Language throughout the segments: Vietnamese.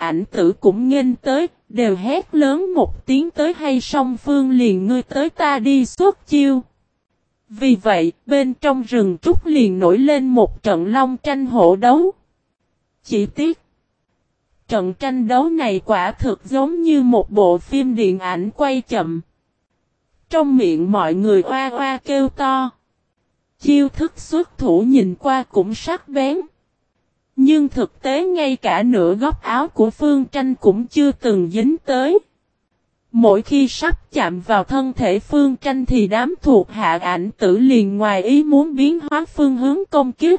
Ảnh Tử cũng nghênh tới, đều hét lớn một tiếng tới hay song phương liền ngươi tới ta đi xuất chiêu. Vì vậy, bên trong rừng trúc liền nổi lên một trận long tranh hổ đấu. Chỉ tiếc, trận tranh đấu này quả thực giống như một bộ phim điện ảnh quay chậm. Trong miệng mọi người oa oa kêu to. Chiêu thức xuất thủ nhìn qua cũng sắc bén. Nhưng thực tế ngay cả nửa góc áo của Phương Tranh cũng chưa từng dính tới. Mỗi khi sắp chạm vào thân thể Phương Tranh thì đám thuộc hạ Ảnh Tử liền ngoài ý muốn biến hóa phương hướng công kích.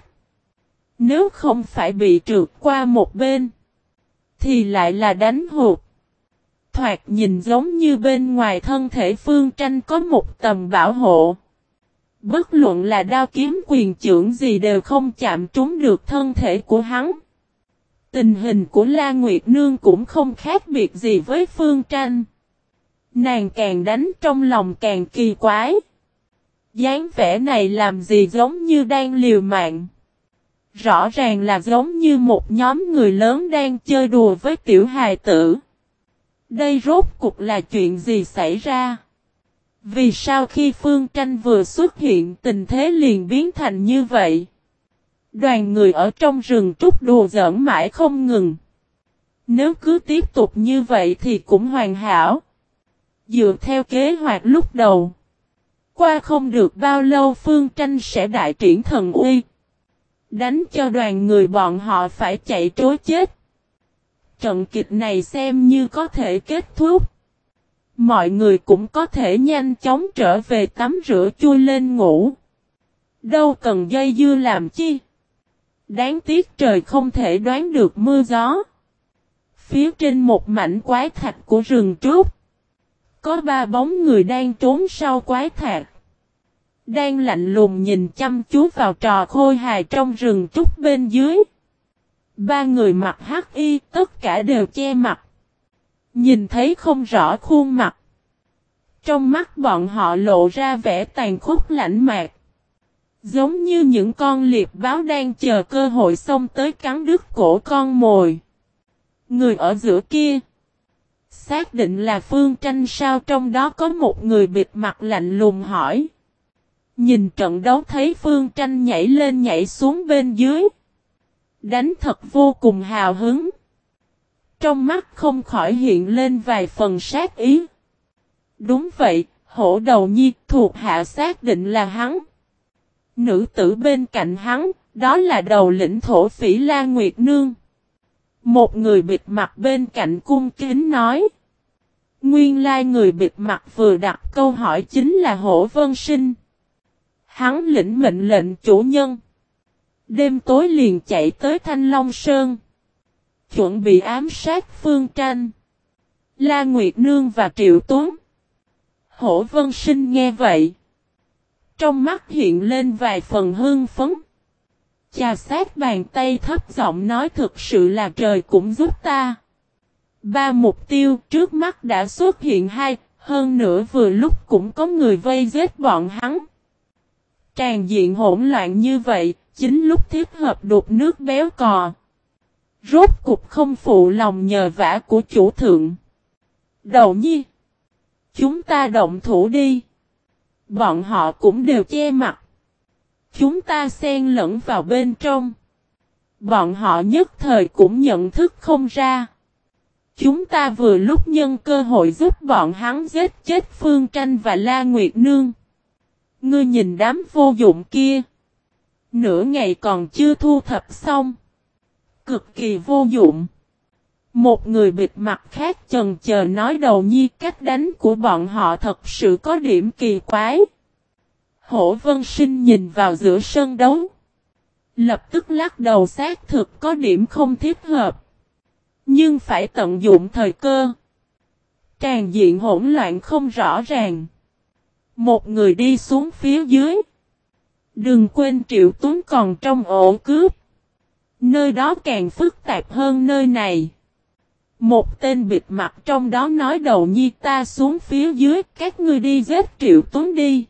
Nếu không phải bị trượt qua một bên, thì lại là đánh hụt. Thoạt nhìn giống như bên ngoài thân thể Phương Tranh có một tầm bảo hộ. Bất luận là đao kiếm quyền chưởng gì đều không chạm trúng được thân thể của hắn. Tình hình của La Nguyệt Nương cũng không khác biệt gì với Phương Tranh. Nàng càng đánh trong lòng càng kỳ quái. Dáng vẻ này làm gì giống như đang liều mạng. Rõ ràng là giống như một nhóm người lớn đang chơi đùa với tiểu hài tử. Đây rốt cuộc là chuyện gì xảy ra? Vì sao khi Phương Tranh vừa xuất hiện tình thế liền biến thành như vậy? Đoàn người ở trong rừng trúc đùa giỡn mãi không ngừng. Nếu cứ tiếp tục như vậy thì cũng hoàn hảo. Dựa theo kế hoạch lúc đầu. Qua không được bao lâu Phương Tranh sẽ đại triển thần uy. Đánh cho đoàn người bọn họ phải chạy trối chết. Trận kịch này xem như có thể kết thúc. Mọi người cũng có thể nhanh chóng trở về tắm rửa chui lên ngủ. Đâu cần dây dưa làm chi. Đáng tiếc trời không thể đoán được mưa gió. Phía trên một mảnh quái thạch của rừng trúc. Có 3 bóng người đang trốn sau quái thạch. Đang lạnh lùng nhìn chăm chú vào trò khôi hài trong rừng trúc bên dưới. 3 người mặc hắc y tất cả đều che mặt. Nhìn thấy không rõ khuôn mặt. Trong mắt bọn họ lộ ra vẻ tàn khốc lãnh mạc. Giống như những con liệp báo đang chờ cơ hội xông tới cắn đứt cổ con mồi. Người ở giữa kia. Xác định là Phương Tranh sao trong đó có một người bịt mặt lạnh lùng hỏi. Nhìn trận đấu thấy Phương Tranh nhảy lên nhảy xuống bên dưới. Đánh thật vô cùng hào hứng. Trong mắt không khỏi hiện lên vài phần sát ý. Đúng vậy, Hổ Đầu Nhi thuộc hạ xác định là hắn. Nữ tử bên cạnh hắn, đó là đầu lĩnh thổ phỉ La Nguyệt Nương. Một người bịt mặt bên cạnh cung kính nói. Nguyên lai người bịt mặt vừa đặt câu hỏi chính là Hổ Vân Sinh. Hắn lĩnh mệnh lệnh chủ nhân. Đêm tối liền chạy tới Thanh Long Sơn. Chuẩn bị ám sát Phương Tranh, La Nguyệt Nương và Triệu Tuấn. Hổ Vân Sinh nghe vậy. Trong mắt hiện lên vài phần hưng phấn. Chà sát bàn tay thấp giọng nói thực sự là trời cũng giúp ta. 3 mục tiêu trước mắt đã xuất hiện 2, hơn nữa vừa lúc cũng có người vây giết bọn hắn. Tràn diện hỗn loạn như vậy, chính lúc thiết hợp đục nước béo cò. Rốt cục không phụ lòng nhờ vả của chủ thượng. Đầu Nhi. Chúng ta động thủ đi. Bọn họ cũng đều che mặt. Chúng ta xen lẫn vào bên trong. Bọn họ nhất thời cũng nhận thức không ra. Chúng ta vừa lúc nhân cơ hội giúp bọn hắn giết chết Phương Tranh và La Nguyệt Nương. Ngươi nhìn đám vô dụng kia. Nửa ngày còn chưa thu thập xong. Cực kỳ vô dụng. Một người bịt mặt khác chần chờ nói Đầu Nhi cách đánh của bọn họ thật sự có điểm kỳ quái. Hổ Vân Sinh nhìn vào giữa sân đấu. Lập tức lắc đầu xác thực có điểm không thiết hợp. Nhưng phải tận dụng thời cơ. Tràn diện hỗn loạn không rõ ràng. Một người đi xuống phía dưới. Đừng quên Triệu Tuấn còn trong ổ cướp. Nơi đó càng phức tạp hơn nơi này. Một tên bịt mặt trong đó nói Đầu Nhi ta xuống phía dưới, các ngươi đi giết Triệu Tuấn đi.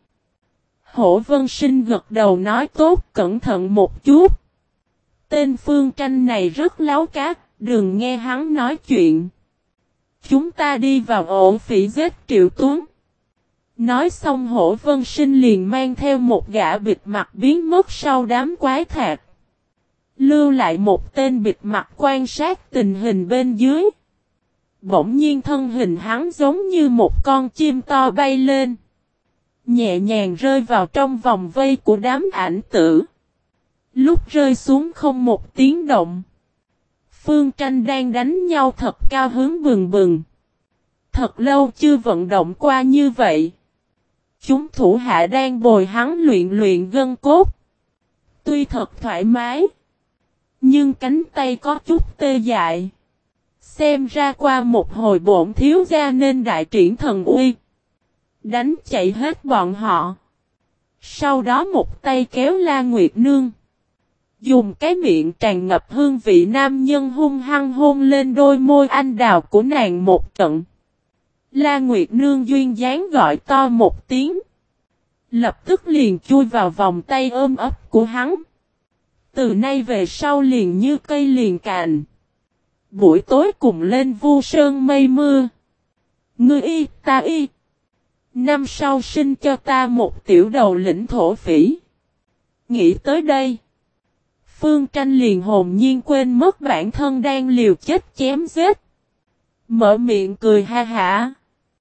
Hổ Vân Sinh gật đầu nói tốt, cẩn thận một chút. Tên Phương Tranh này rất láo cá, Đừng nghe hắn nói chuyện. Chúng ta đi vào ổ phỉ giết Triệu Tuấn. Nói xong Hổ Vân Sinh liền mang theo một gã bịt mặt biến mất sau đám quái thạch. Lưu lại một tên bịt mặt quan sát tình hình bên dưới. Bỗng nhiên thân hình hắn giống như một con chim to bay lên. Nhẹ nhàng rơi vào trong vòng vây của đám ảnh tử. Lúc rơi xuống không một tiếng động. Phương Tranh đang đánh nhau thật cao hướng bừng bừng. Thật lâu chưa vận động qua như vậy. Chúng thủ hạ đang bồi hắn luyện gân cốt. Tuy thật thoải mái. Nhưng cánh tay có chút tê dại. Xem ra qua một hồi bổn thiếu gia nên đại triển thần uy. Đánh chạy hết bọn họ. Sau đó một tay kéo La Nguyệt Nương. Dùng cái miệng tràn ngập hương vị nam nhân hung hăng hôn lên đôi môi anh đào của nàng một trận. La Nguyệt Nương duyên dáng gọi to một tiếng. Lập tức liền chui vào vòng tay ôm ấp của hắn. Từ nay về sau liền như cây liền cành. Buổi tối cùng lên vu sơn mây mưa. Ngươi y ta y. Năm sau sinh cho ta một tiểu đầu lĩnh thổ phỉ. Nghĩ tới đây. Phương Tranh liền hồn nhiên quên mất bản thân đang liều chết chém giết. Mở miệng cười ha hả.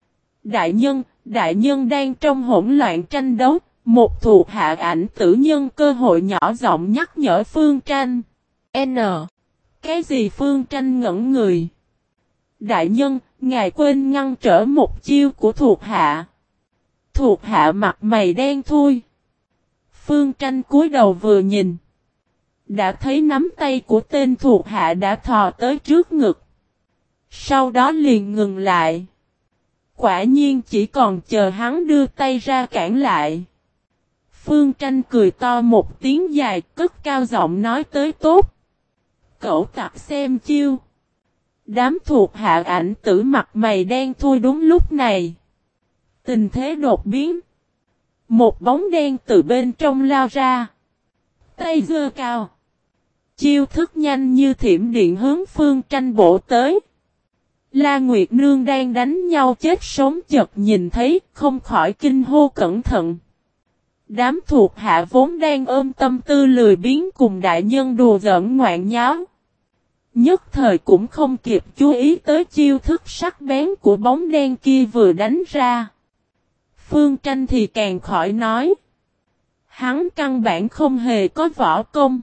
Đại nhân đang trong hỗn loạn tranh đấu. Một thuộc hạ ảnh tử nhân cơ hội nhỏ giọng nhắc nhở Phương Tranh. N. Cái gì Phương Tranh ngẩn người. Đại nhân, ngài quên ngăn trở một chiêu của thuộc hạ. Thuộc hạ mặt mày đen thui. Phương Tranh cúi đầu vừa nhìn. Đã thấy nắm tay của tên thuộc hạ đã thò tới trước ngực. Sau đó liền ngừng lại. Quả nhiên chỉ còn chờ hắn đưa tay ra cản lại. Phương Tranh cười to một tiếng dài cất cao giọng nói tới tốt. Cậu tặc xem chiêu. Đám thuộc hạ ảnh tử mặt mày đen thui đúng lúc này. Tình thế đột biến. Một bóng đen từ bên trong lao ra. Tay giơ cao. Chiêu thức nhanh như thiểm điện hướng Phương Tranh bổ tới. La Nguyệt Nương đang đánh nhau chết sống chợt nhìn thấy không khỏi kinh hô cẩn thận. Đám thuộc hạ vốn đang ôm tâm tư lười biếng cùng đại nhân đùa giỡn ngoạn nháo. Nhất thời cũng không kịp chú ý tới chiêu thức sắc bén của bóng đen kia vừa đánh ra. Phương Tranh thì càng khỏi nói. Hắn căn bản không hề có võ công.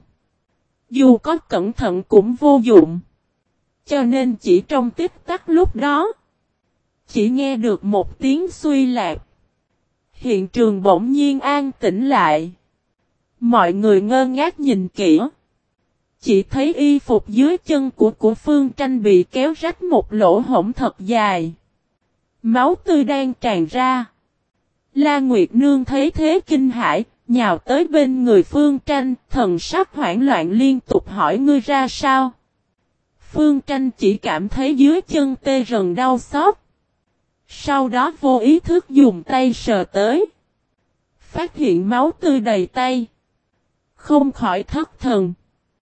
Dù có cẩn thận cũng vô dụng. Cho nên chỉ trong tích tắc lúc đó. Chỉ nghe được một tiếng suy lạc. Hiện trường bỗng nhiên an tĩnh lại. Mọi người ngơ ngác nhìn kỹ. Chỉ thấy y phục dưới chân của Phương Tranh bị kéo rách một lỗ hổng thật dài. Máu tươi đang tràn ra. La Nguyệt Nương thấy thế kinh hãi, nhào tới bên người Phương Tranh, thần sắc hoảng loạn liên tục hỏi ngươi ra sao. Phương Tranh chỉ cảm thấy dưới chân tê rần đau xót. Sau đó vô ý thức dùng tay sờ tới. Phát hiện máu tươi đầy tay. Không khỏi thất thần.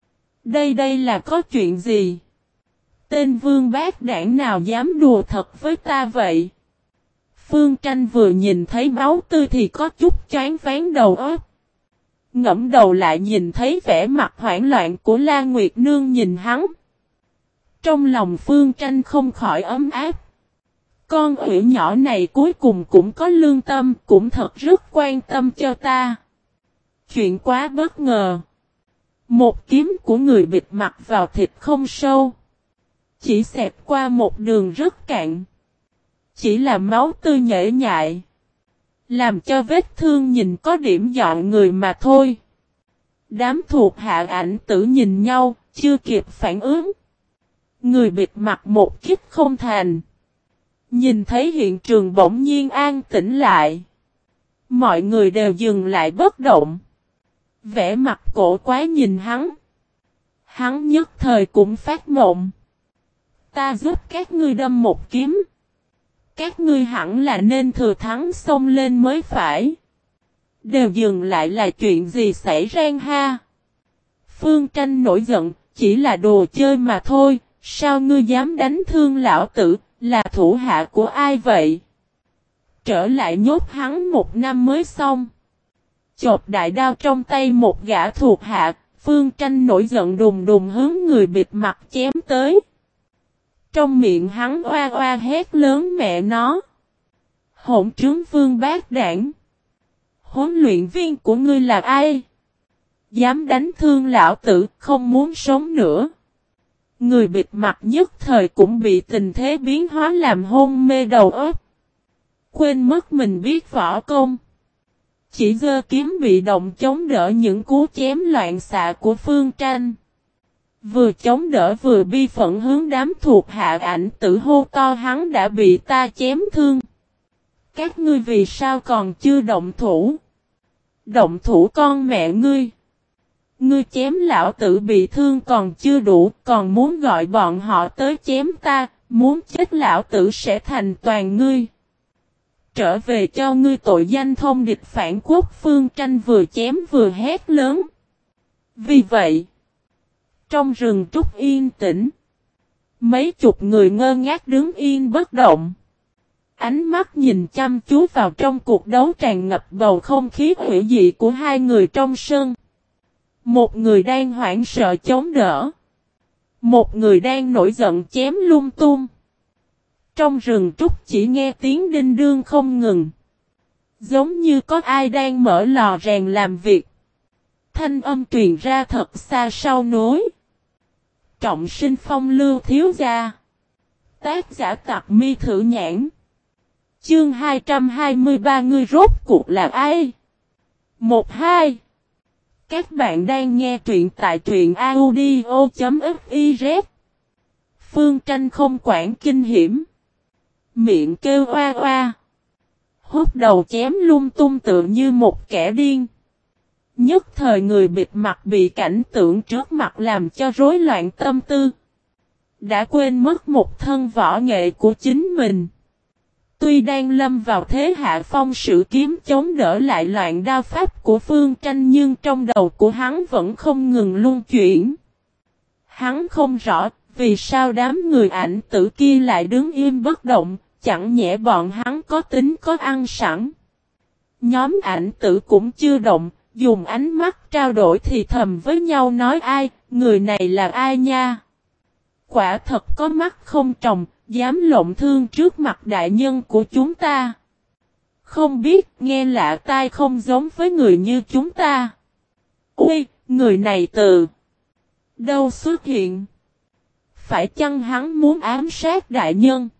Đây là có chuyện gì? Tên vương bát đảng nào dám đùa thật với ta vậy? Phương Tranh vừa nhìn thấy máu tươi thì có chút choáng váng đầu óc. Ngẫm đầu lại nhìn thấy vẻ mặt hoảng loạn của La Nguyệt Nương nhìn hắn. Trong lòng Phương Tranh không khỏi ấm áp. Con ủy nhỏ này cuối cùng cũng có lương tâm, cũng thật rất quan tâm cho ta. Chuyện quá bất ngờ. Một kiếm của người bịt mặt vào thịt không sâu. Chỉ xẹp qua một đường rất cạn. Chỉ là máu tươi nhễ nhại. Làm cho vết thương nhìn có điểm dọn người mà thôi. Đám thuộc hạ ảnh tử nhìn nhau, chưa kịp phản ứng. Người bịt mặt một kích không thành. Nhìn thấy hiện trường bỗng nhiên an tĩnh lại. Mọi người đều dừng lại bất động. Vẻ mặt cổ quái nhìn hắn. Hắn nhất thời cũng phát mộng. Ta giúp các ngươi đâm một kiếm. Các ngươi hẳn là nên thừa thắng xông lên mới phải. Đều dừng lại là chuyện gì xảy ra ha? Phương Tranh nổi giận, chỉ là đồ chơi mà thôi, Sao ngươi dám đánh thương lão tử, là thủ hạ của ai vậy? Trở lại nhốt hắn 1 năm mới xong. Chộp đại đao trong tay một gã thuộc hạ, Phương Tranh nổi giận đùng đùng hướng người bịt mặt chém tới. Trong miệng hắn oa oa hét lớn mẹ nó. Hỗn trướng vương bát đảng. Huấn luyện viên của ngươi là ai? Dám đánh thương lão tử, không muốn sống nữa. Người bịt mặt nhất thời cũng bị tình thế biến hóa làm hôn mê đầu óc. Quên mất mình biết võ công. Chỉ giơ kiếm bị động chống đỡ những cú chém loạn xạ của Phương Tranh. Vừa chống đỡ vừa bi phẫn hướng đám thuộc hạ Ảnh Tử hô to hắn đã bị ta chém thương. Các ngươi vì sao còn chưa động thủ? Động thủ con mẹ ngươi. Ngươi chém lão tử bị thương còn chưa đủ, còn muốn gọi bọn họ tới chém ta, muốn chết lão tử sẽ thành toàn ngươi. Trở về cho ngươi tội danh thông địch phản quốc. Phương Tranh vừa chém vừa hét lớn. Vì vậy, trong rừng trúc yên tĩnh, mấy chục người ngơ ngác đứng yên bất động. Ánh mắt nhìn chăm chú vào trong cuộc đấu tràn ngập bầu không khí hủy dị của hai người trong sân. Một người đang hoảng sợ chống đỡ. Một người đang nổi giận chém lung tung. Trong rừng trúc chỉ nghe tiếng đinh đương không ngừng. Giống như có ai đang mở lò rèn làm việc. Thanh âm truyền ra thật xa sau núi. Trọng Sinh Phong Lưu thiếu gia. Tác giả Tặc Mi Thử Nhãn. Chương 223 ngươi rốt cuộc là ai? 1-2. Các bạn đang nghe truyện tại truyện audio.fiz. Phương Tranh không quản kinh hiểm. Miệng kêu oa oa. Hút đầu chém lung tung tựa như một kẻ điên. Nhất thời người bịt mặt bị cảnh tượng trước mặt làm cho rối loạn tâm tư. Đã quên mất một thân võ nghệ của chính mình. Tuy đang lâm vào thế hạ phong sử kiếm chống đỡ lại loạn đao pháp của Phương Tranh nhưng trong đầu của hắn vẫn không ngừng luân chuyển. Hắn không rõ vì sao đám người Ảnh Tử kia lại đứng im bất động, chẳng nhẽ bọn hắn có tính có ăn sẵn. Nhóm Ảnh Tử cũng chưa động, dùng ánh mắt trao đổi thì thầm với nhau nói ai, người này là ai nha? Quả thật có mắt không tròng, dám lộng thương trước mặt đại nhân của chúng ta. Không biết nghe lạ tai không giống với người như chúng ta. Ui, người này từ đâu xuất hiện? Phải chăng hắn muốn ám sát đại nhân?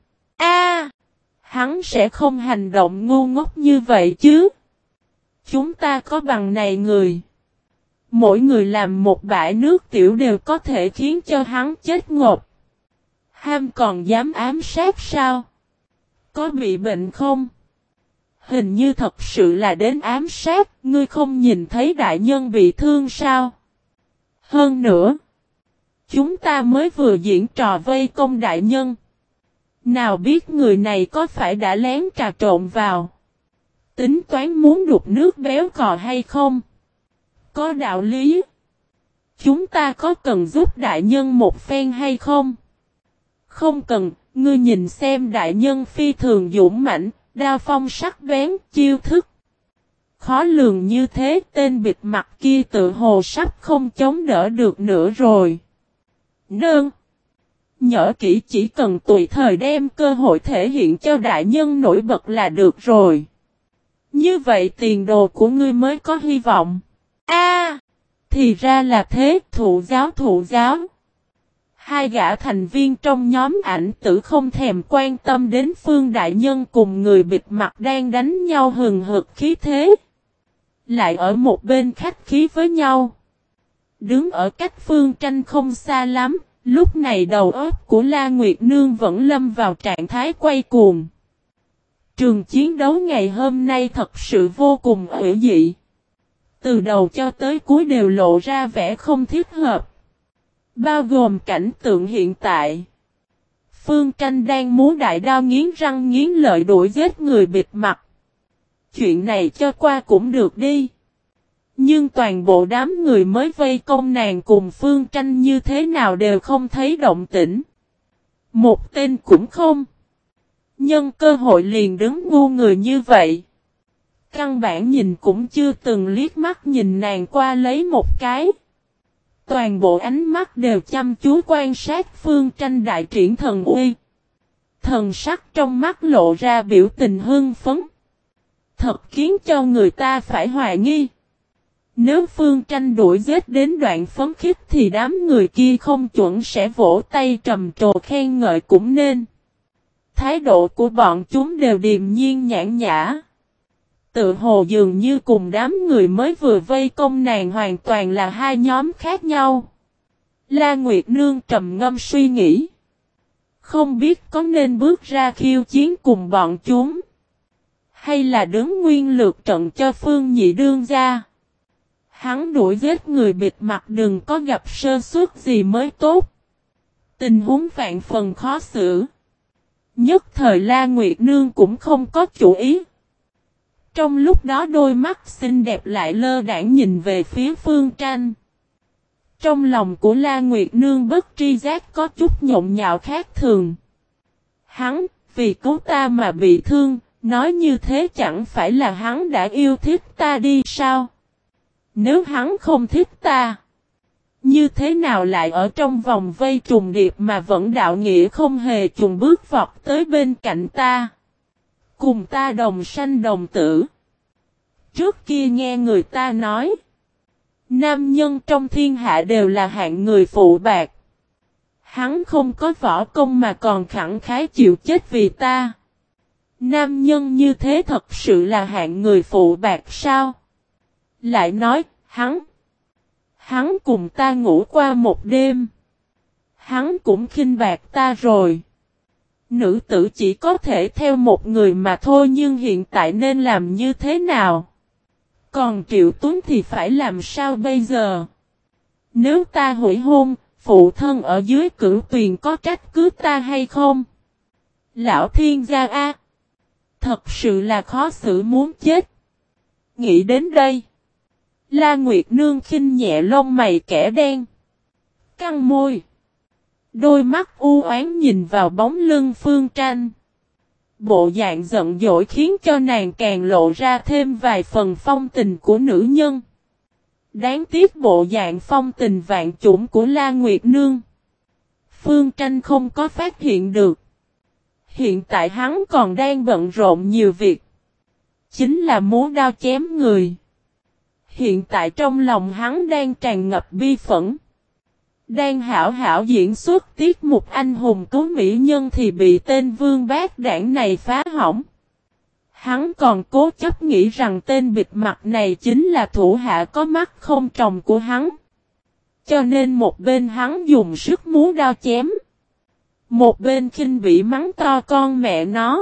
Hắn sẽ không hành động ngu ngốc như vậy chứ. Chúng ta có bằng này người. Mỗi người làm một bãi nước tiểu đều có thể khiến cho hắn chết ngộp. Ham còn dám ám sát sao? Có bị bệnh không? Hình như thật sự là đến ám sát, ngươi không nhìn thấy đại nhân bị thương sao? Hơn nữa, chúng ta mới vừa diễn trò vây công đại nhân. Nào biết người này có phải đã lén trà trộn vào? Tính toán muốn đục nước béo cò hay không? Có đạo lý. Chúng ta có cần giúp đại nhân một phen hay không? Không cần, ngươi nhìn xem đại nhân phi thường dũng mãnh, đao phong sắc bén, chiêu thức. Khó lường như thế, tên bịt mặt kia tự hồ sắp không chống đỡ được nữa rồi. Nhớ kỹ chỉ cần tùy thời đem cơ hội thể hiện cho đại nhân nổi bật là được rồi. Như vậy tiền đồ của ngươi mới có hy vọng. Thì ra là thế, thụ giáo. Hai gã thành viên trong nhóm Ảnh Tử không thèm quan tâm đến Phương đại nhân cùng người bịt mặt đang đánh nhau hừng hực khí thế. Lại ở một bên khách khí với nhau. Đứng ở cách Phương Tranh không xa lắm, lúc này đầu óc của La Nguyệt Nương vẫn lâm vào trạng thái quay cuồng. Trường chiến đấu ngày hôm nay thật sự vô cùng ủy dị. Từ đầu cho tới cuối đều lộ ra vẻ không thích hợp. Bao gồm cảnh tượng hiện tại. Phương Tranh đang múa đại đao nghiến răng nghiến lợi đuổi giết người bịt mặt. Chuyện này cho qua cũng được đi. Nhưng toàn bộ đám người mới vây công nàng cùng Phương Tranh như thế nào đều không thấy động tĩnh. Một tên cũng không. Nhân cơ hội liền đứng ngu người như vậy. Căn bản nhìn cũng chưa từng liếc mắt nhìn nàng qua lấy một cái. Toàn bộ ánh mắt đều chăm chú quan sát Phương Tranh đại triển thần uy. Thần sắc trong mắt lộ ra biểu tình hưng phấn. Thật khiến cho người ta phải hoài nghi. Nếu Phương Tranh đuổi giết đến đoạn phấn khích thì đám người kia không chuẩn sẽ vỗ tay trầm trồ khen ngợi cũng nên. Thái độ của bọn chúng đều điềm nhiên nhãn nhã. Tự hồ dường như cùng đám người mới vừa vây công nàng hoàn toàn là hai nhóm khác nhau. La Nguyệt Nương trầm ngâm suy nghĩ. Không biết có nên bước ra khiêu chiến cùng bọn chúng. Hay là đứng nguyên lược trận cho Phương Nhị đương gia. Hắn đuổi giết người bịt mặt đừng có gặp sơ suất gì mới tốt. Tình huống vạn phần khó xử. Nhất thời La Nguyệt Nương cũng không có chủ ý. Trong lúc đó đôi mắt xinh đẹp lại lơ đãng nhìn về phía Phương Tranh. Trong lòng của La Nguyệt Nương bất tri giác có chút nhộn nhạo khác thường. Hắn, vì cứu ta mà bị thương, nói như thế chẳng phải là hắn đã yêu thích ta đi sao? Nếu hắn không thích ta, như thế nào lại ở trong vòng vây trùng điệp mà vẫn đạo nghĩa không hề trùng bước vọt tới bên cạnh ta? Cùng ta đồng sanh đồng tử. Trước kia nghe người ta nói, nam nhân trong thiên hạ đều là hạng người phụ bạc. Hắn không có võ công mà còn khẳng khái chịu chết vì ta. Nam nhân như thế thật sự là hạng người phụ bạc sao? Lại nói, hắn cùng ta ngủ qua một đêm. Hắn cũng khinh bạc ta rồi. Nữ tử chỉ có thể theo một người mà thôi nhưng hiện tại nên làm như thế nào? Còn Triệu Tuấn thì phải làm sao bây giờ? Nếu ta hủy hôn, phụ thân ở dưới cửu tuyền có trách cứ ta hay không? Lão thiên gia a, thật sự là khó xử muốn chết. Nghĩ đến đây, La Nguyệt Nương khinh nhẹ lông mày kẻ đen, căng môi, đôi mắt u oán nhìn vào bóng lưng Phương Tranh. Bộ dạng giận dỗi khiến cho nàng càng lộ ra thêm vài phần phong tình của nữ nhân. Đáng tiếc bộ dạng phong tình vạn chủng của La Nguyệt Nương, Phương Tranh không có phát hiện được. Hiện tại hắn còn đang bận rộn nhiều việc. Chính là múa đao chém người. Hiện tại trong lòng hắn đang tràn ngập bi phẫn. Đang hảo hảo diễn xuất tiết mục anh hùng cứu mỹ nhân thì bị tên vương bát đảng này phá hỏng. Hắn còn cố chấp nghĩ rằng tên bịt mặt này chính là thủ hạ có mắt không tròng của hắn. Cho nên một bên hắn dùng sức múa đao chém. Một bên khinh bỉ mắng to con mẹ nó.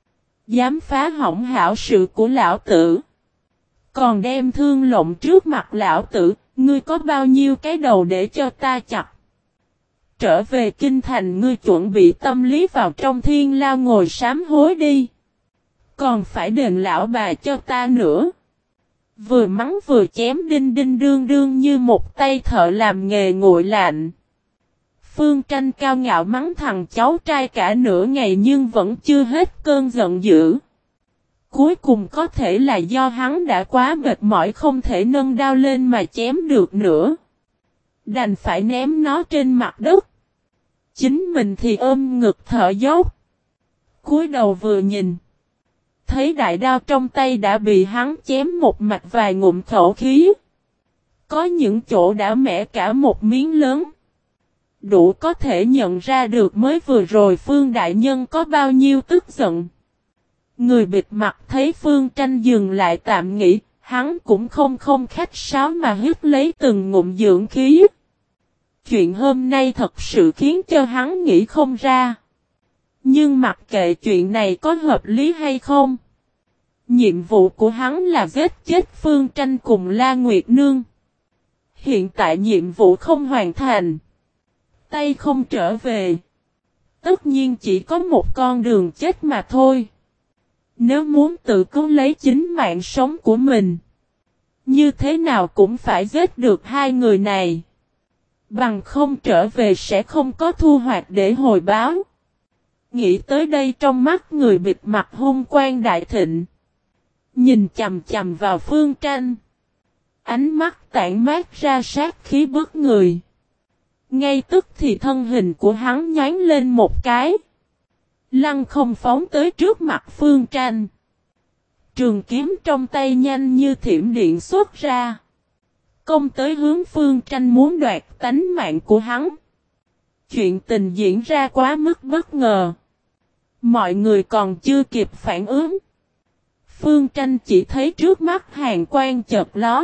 Dám phá hỏng hảo sự của lão tử. Còn đem thương lộng trước mặt lão tử, ngươi có bao nhiêu cái đầu để cho ta chặt. Trở về kinh thành ngươi chuẩn bị tâm lý vào trong thiên lao ngồi sám hối đi. Còn phải đền lão bà cho ta nữa. Vừa mắng vừa chém đinh đinh đương đương như một tay thợ làm nghề nguội lạnh. Phương Tranh cao ngạo mắng thằng cháu trai cả nửa ngày nhưng vẫn chưa hết cơn giận dữ. Cuối cùng có thể là do hắn đã quá mệt mỏi không thể nâng đao lên mà chém được nữa. Đành phải ném nó trên mặt đất. Chính mình thì ôm ngực thở dốc. Cúi đầu vừa nhìn. Thấy đại đao trong tay đã bị hắn chém một mạch vài ngụm khẩu khí. Có những chỗ đã mẻ cả một miếng lớn. Đủ có thể nhận ra được mới vừa rồi Phương Đại Nhân có bao nhiêu tức giận. Người bịt mặt thấy Phương Tranh dừng lại tạm nghỉ, hắn cũng không khách sáo mà hít lấy từng ngụm dưỡng khí. Chuyện hôm nay thật sự khiến cho hắn nghĩ không ra. Nhưng mặc kệ chuyện này có hợp lý hay không. Nhiệm vụ của hắn là giết chết Phương Tranh cùng La Nguyệt Nương. Hiện tại nhiệm vụ không hoàn thành. Tay không trở về. Tất nhiên chỉ có một con đường chết mà thôi. Nếu muốn tự cứu lấy chính mạng sống của mình. Như thế nào cũng phải giết được hai người này. Bằng không trở về sẽ không có thu hoạch để hồi báo. Nghĩ tới đây trong mắt người bịt mặt hung quang đại thịnh. Nhìn chầm chầm vào Phương Tranh. Ánh mắt tản mát ra sát khí bức người. Ngay tức thì thân hình của hắn nhoáng lên một cái. Lăng không phóng tới trước mặt Phương Tranh. Trường kiếm trong tay nhanh như thiểm điện xuất ra. Công tới hướng Phương Tranh muốn đoạt tánh mạng của hắn. Chuyện tình diễn ra quá mức bất ngờ. Mọi người còn chưa kịp phản ứng. Phương Tranh chỉ thấy trước mắt hàn quang chợt lóe.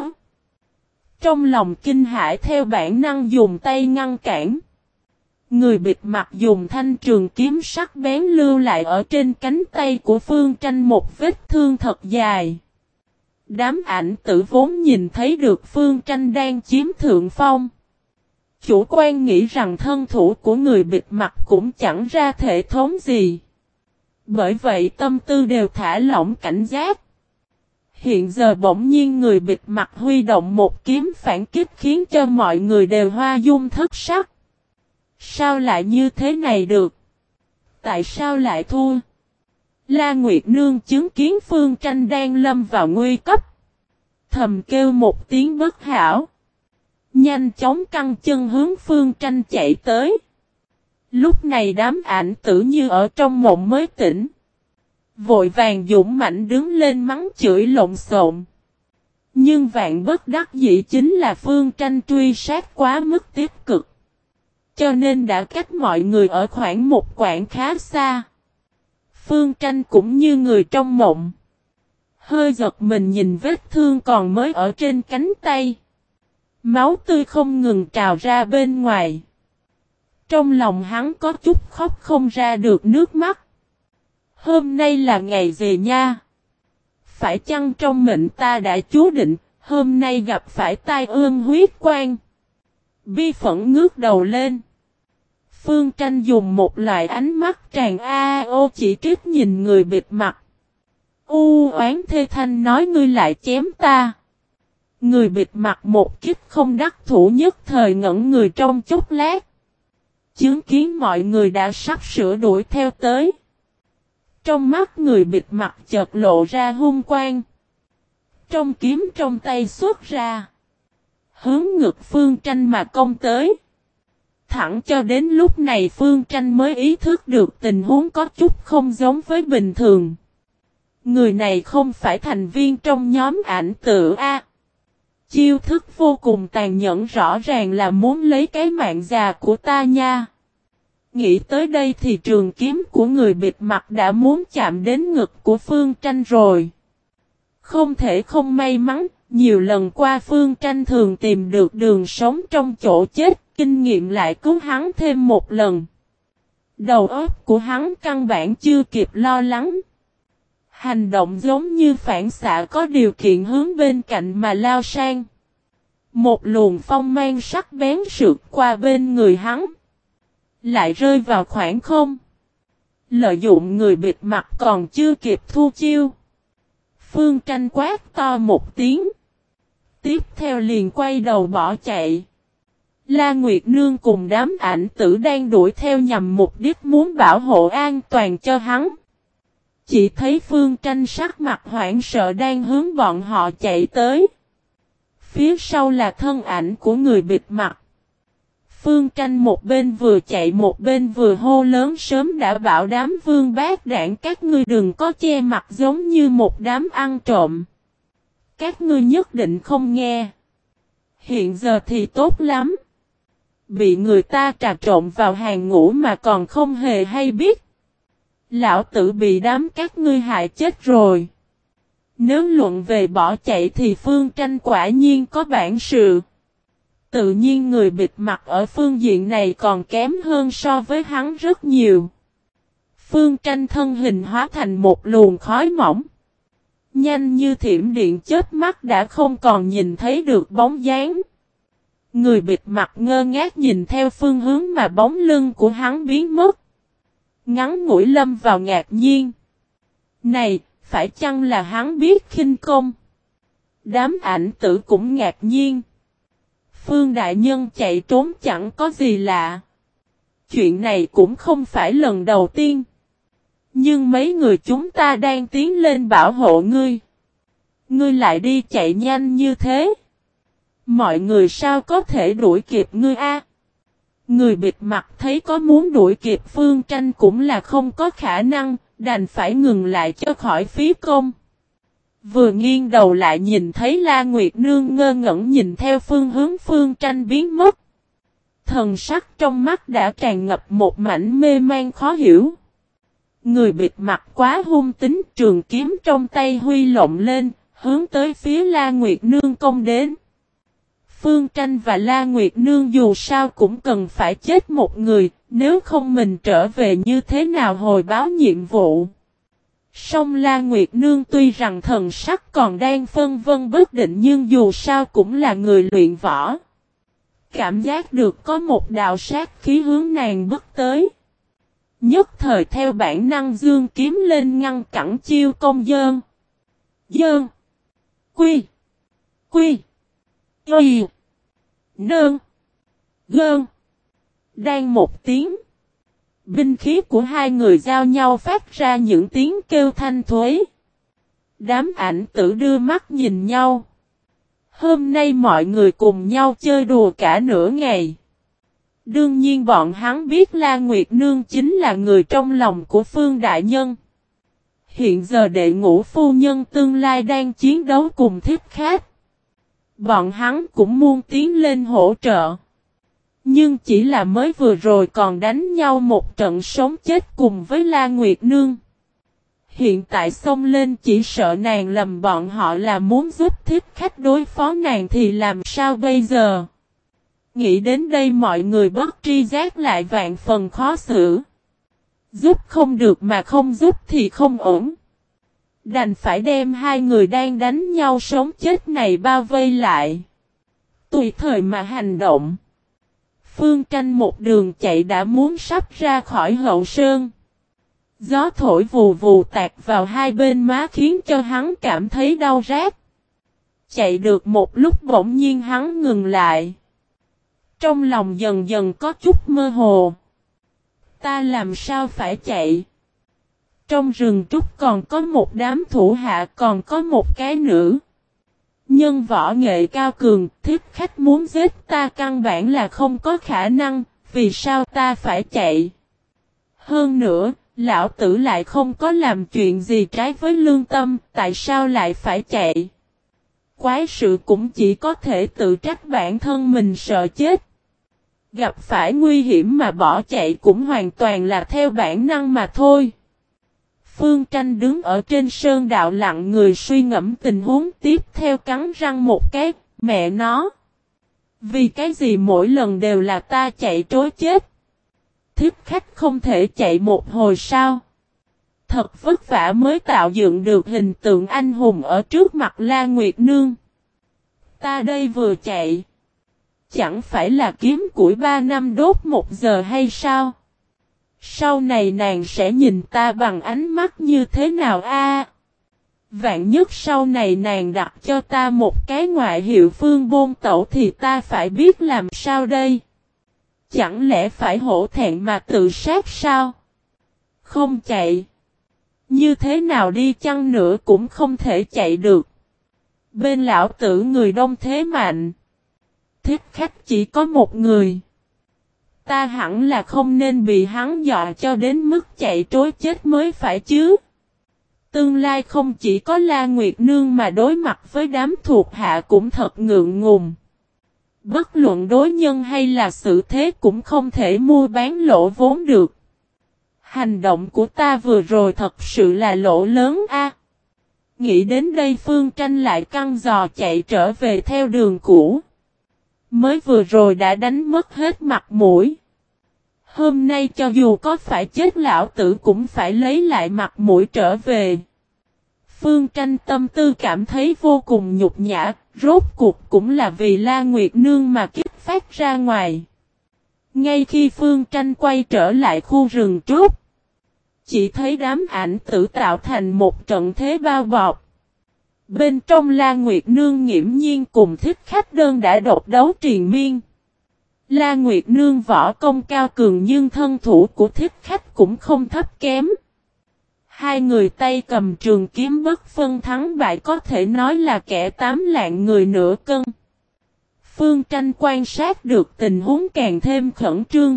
Trong lòng kinh hãi theo bản năng dùng tay ngăn cản. Người bịt mặt dùng thanh trường kiếm sắc bén lưu lại ở trên cánh tay của Phương Tranh một vết thương thật dài. Đám ảnh tử vốn nhìn thấy được Phương Tranh đang chiếm thượng phong. Chủ quan nghĩ rằng thân thủ của người bịt mặt cũng chẳng ra thể thống gì. Bởi vậy tâm tư đều thả lỏng cảnh giác. Hiện giờ bỗng nhiên người bịt mặt huy động một kiếm phản kích khiến cho mọi người đều hoa dung thất sắc. Sao lại như thế này được? Tại sao lại thua? La Nguyệt Nương chứng kiến Phương Tranh đang lâm vào nguy cấp. Thầm kêu một tiếng bất hảo. Nhanh chóng căng chân hướng Phương Tranh chạy tới. Lúc này đám ảnh tử như ở trong mộng mới tỉnh. Vội vàng dũng mãnh đứng lên mắng chửi lộn xộn. Nhưng vạn bất đắc dĩ chính là Phương Tranh truy sát quá mức tích cực. Cho nên đã cách mọi người ở khoảng một quãng khá xa. Phương Tranh cũng như người trong mộng. Hơi giật mình nhìn vết thương còn mới ở trên cánh tay. Máu tươi không ngừng trào ra bên ngoài. Trong lòng hắn có chút khóc không ra được nước mắt. Hôm nay là ngày gì nha? Phải chăng trong mệnh ta đã chú định, hôm nay gặp phải tai ương huyết quang? Bi phẫn ngước đầu lên. Phương Tranh dùng một loại ánh mắt tràn ô chỉ trích nhìn người bịt mặt. U oán thê thanh nói ngươi lại chém ta. Người bịt mặt một kích không đắc thủ nhất thời ngẩn người trong chốc lát. Chứng kiến mọi người đã sắp sửa đuổi theo tới. Trong mắt người bịt mặt chợt lộ ra hung quang. Trong kiếm trong tay xuất ra. Hướng ngực Phương Tranh mà công tới. Thẳng cho đến lúc này Phương Tranh mới ý thức được tình huống có chút không giống với bình thường. Người này không phải thành viên trong nhóm ảnh tử A. Chiêu thức vô cùng tàn nhẫn rõ ràng là muốn lấy cái mạng già của ta nha. Nghĩ tới đây thì trường kiếm của người bịt mặt đã muốn chạm đến ngực của Phương Tranh rồi. Không thể không may mắn, nhiều lần qua Phương Tranh thường tìm được đường sống trong chỗ chết, kinh nghiệm lại cứu hắn thêm một lần. Đầu óc của hắn căn bản chưa kịp lo lắng. Hành động giống như phản xạ có điều kiện hướng bên cạnh mà lao sang. Một luồng phong mang sắc bén sượt qua bên người hắn. Lại rơi vào khoảng không. Lợi dụng người bịt mặt còn chưa kịp thu chiêu. Phương Tranh quát to một tiếng. Tiếp theo liền quay đầu bỏ chạy. La Nguyệt Nương cùng đám ảnh tử đang đuổi theo nhằm mục đích muốn bảo hộ an toàn cho hắn. Chỉ thấy Phương Tranh sắc mặt hoảng sợ đang hướng bọn họ chạy tới. Phía sau là thân ảnh của người bịt mặt. Phương Tranh một bên vừa chạy một bên vừa hô lớn sớm đã bảo đám vương bát đảng các ngươi đừng có che mặt giống như một đám ăn trộm. Các ngươi nhất định không nghe. Hiện giờ thì tốt lắm. Bị người ta trà trộn vào hàng ngũ mà còn không hề hay biết. Lão tử bị đám các ngươi hại chết rồi. Nếu luận về bỏ chạy thì Phương Tranh quả nhiên có bản sự. Tự nhiên người bịt mặt ở phương diện này còn kém hơn so với hắn rất nhiều. Phương Tranh thân hình hóa thành một luồng khói mỏng. Nhanh như thiểm điện chớp mắt đã không còn nhìn thấy được bóng dáng. Người bịt mặt ngơ ngác nhìn theo phương hướng mà bóng lưng của hắn biến mất. Ngắn ngủi lâm vào ngạc nhiên. Này, phải chăng là hắn biết khinh công? Đám ảnh tử cũng ngạc nhiên. Phương đại nhân chạy trốn chẳng có gì lạ. Chuyện này cũng không phải lần đầu tiên. Nhưng mấy người chúng ta đang tiến lên bảo hộ ngươi. Ngươi lại đi chạy nhanh như thế. Mọi người sao có thể đuổi kịp ngươi a? Người bịt mặt thấy có muốn đuổi kịp Phương Tranh cũng là không có khả năng, đành phải ngừng lại cho khỏi phí công. Vừa nghiêng đầu lại nhìn thấy La Nguyệt Nương ngơ ngẩn nhìn theo phương hướng Phương Tranh biến mất. Thần sắc trong mắt đã tràn ngập một mảnh mê man khó hiểu. Người bịt mặt quá hung tính, trường kiếm trong tay huy lộng lên, hướng tới phía La Nguyệt Nương công đến. Phương Tranh và La Nguyệt Nương dù sao cũng cần phải chết một người, nếu không mình trở về như thế nào hồi báo nhiệm vụ. Song La Nguyệt Nương tuy rằng thần sắc còn đang phân vân bất định nhưng dù sao cũng là người luyện võ. Cảm giác được có một đạo sát khí hướng nàng bước tới. Nhất thời theo bản năng dương kiếm lên ngăn cản chiêu công dơn. Dơn. Quy. Quy. Y. Nơn. Gơn. Đang một tiếng. Binh khí của hai người giao nhau phát ra những tiếng kêu thanh thuế. Đám ảnh tử đưa mắt nhìn nhau. Hôm nay mọi người cùng nhau chơi đùa cả nửa ngày. Đương nhiên bọn hắn biết La Nguyệt Nương chính là người trong lòng của Phương Đại Nhân. Hiện giờ đệ ngũ phu nhân tương lai đang chiến đấu cùng Thiếp Khách. Bọn hắn cũng muốn tiến lên hỗ trợ. Nhưng chỉ là mới vừa rồi còn đánh nhau một trận sống chết cùng với La Nguyệt Nương. Hiện tại xông lên chỉ sợ nàng lầm bọn họ là muốn giúp Thiếp Khách đối phó nàng thì làm sao bây giờ? Nghĩ đến đây mọi người bất tri giác lại vạn phần khó xử. Giúp không được mà không giúp thì không ổn. Đành phải đem hai người đang đánh nhau sống chết này bao vây lại. Tùy thời mà hành động. Phương Tranh một đường chạy đã muốn sắp ra khỏi hậu sơn. Gió thổi vù vù tạt vào hai bên má khiến cho hắn cảm thấy đau rát. Chạy được một lúc bỗng nhiên hắn ngừng lại. Trong lòng dần dần có chút mơ hồ. Ta làm sao phải chạy? Trong rừng trúc còn có một đám thủ hạ còn có một cái nữ. Nhân võ nghệ cao cường, Thiếp Khách muốn giết ta căn bản là không có khả năng, vì sao ta phải chạy? Hơn nữa, lão tử lại không có làm chuyện gì trái với lương tâm, tại sao lại phải chạy? Quái sự cũng chỉ có thể tự trách bản thân mình sợ chết. Gặp phải nguy hiểm mà bỏ chạy cũng hoàn toàn là theo bản năng mà thôi. Phương Tranh đứng ở trên sơn đạo lặng người suy ngẫm tình huống tiếp theo cắn răng một cái, mẹ nó. Vì cái gì mỗi lần đều là ta chạy trối chết? Thiếp Khách không thể chạy một hồi sao? Thật vất vả mới tạo dựng được hình tượng anh hùng ở trước mặt La Nguyệt Nương. Ta đây vừa chạy. Chẳng phải là kiếm củi 3 năm đốt 1 giờ hay sao? Sau này nàng sẽ nhìn ta bằng ánh mắt như thế nào a? Vạn nhất sau này nàng đặt cho ta một cái ngoại hiệu Phương Bôn Tẩu thì ta phải biết làm sao đây? Chẳng lẽ phải hổ thẹn mà tự sát sao? Không chạy. Như thế nào đi chăng nữa cũng không thể chạy được. Bên lão tử người đông thế mạnh. Thiếp Khách chỉ có một người. Ta hẳn là không nên bị hắn dọa cho đến mức chạy trối chết mới phải chứ. Tương lai không chỉ có La Nguyệt Nương mà đối mặt với đám thuộc hạ cũng thật ngượng ngùng. Bất luận đối nhân hay là sự thế cũng không thể mua bán lỗ vốn được. Hành động của ta vừa rồi thật sự là lỗ lớn a. Nghĩ đến đây Phương Tranh lại căng giò chạy trở về theo đường cũ. Mới vừa rồi đã đánh mất hết mặt mũi. Hôm nay cho dù có phải chết lão tử cũng phải lấy lại mặt mũi trở về. Phương Tranh tâm tư cảm thấy vô cùng nhục nhã, rốt cuộc cũng là vì La Nguyệt Nương mà kích phát ra ngoài. Ngay khi Phương Tranh quay trở lại khu rừng trúc, chỉ thấy đám ảnh tử tạo thành một trận thế bao bọc. Bên trong La Nguyệt Nương nghiễm nhiên cùng Thiếp Khách đơn đã độc đấu triền miên. La Nguyệt Nương võ công cao cường nhưng thân thủ của Thiếp Khách cũng không thấp kém. Hai người tay cầm trường kiếm bất phân thắng bại, có thể nói là kẻ 8 lạng người nửa cân. Phương Tranh quan sát được tình huống càng thêm khẩn trương.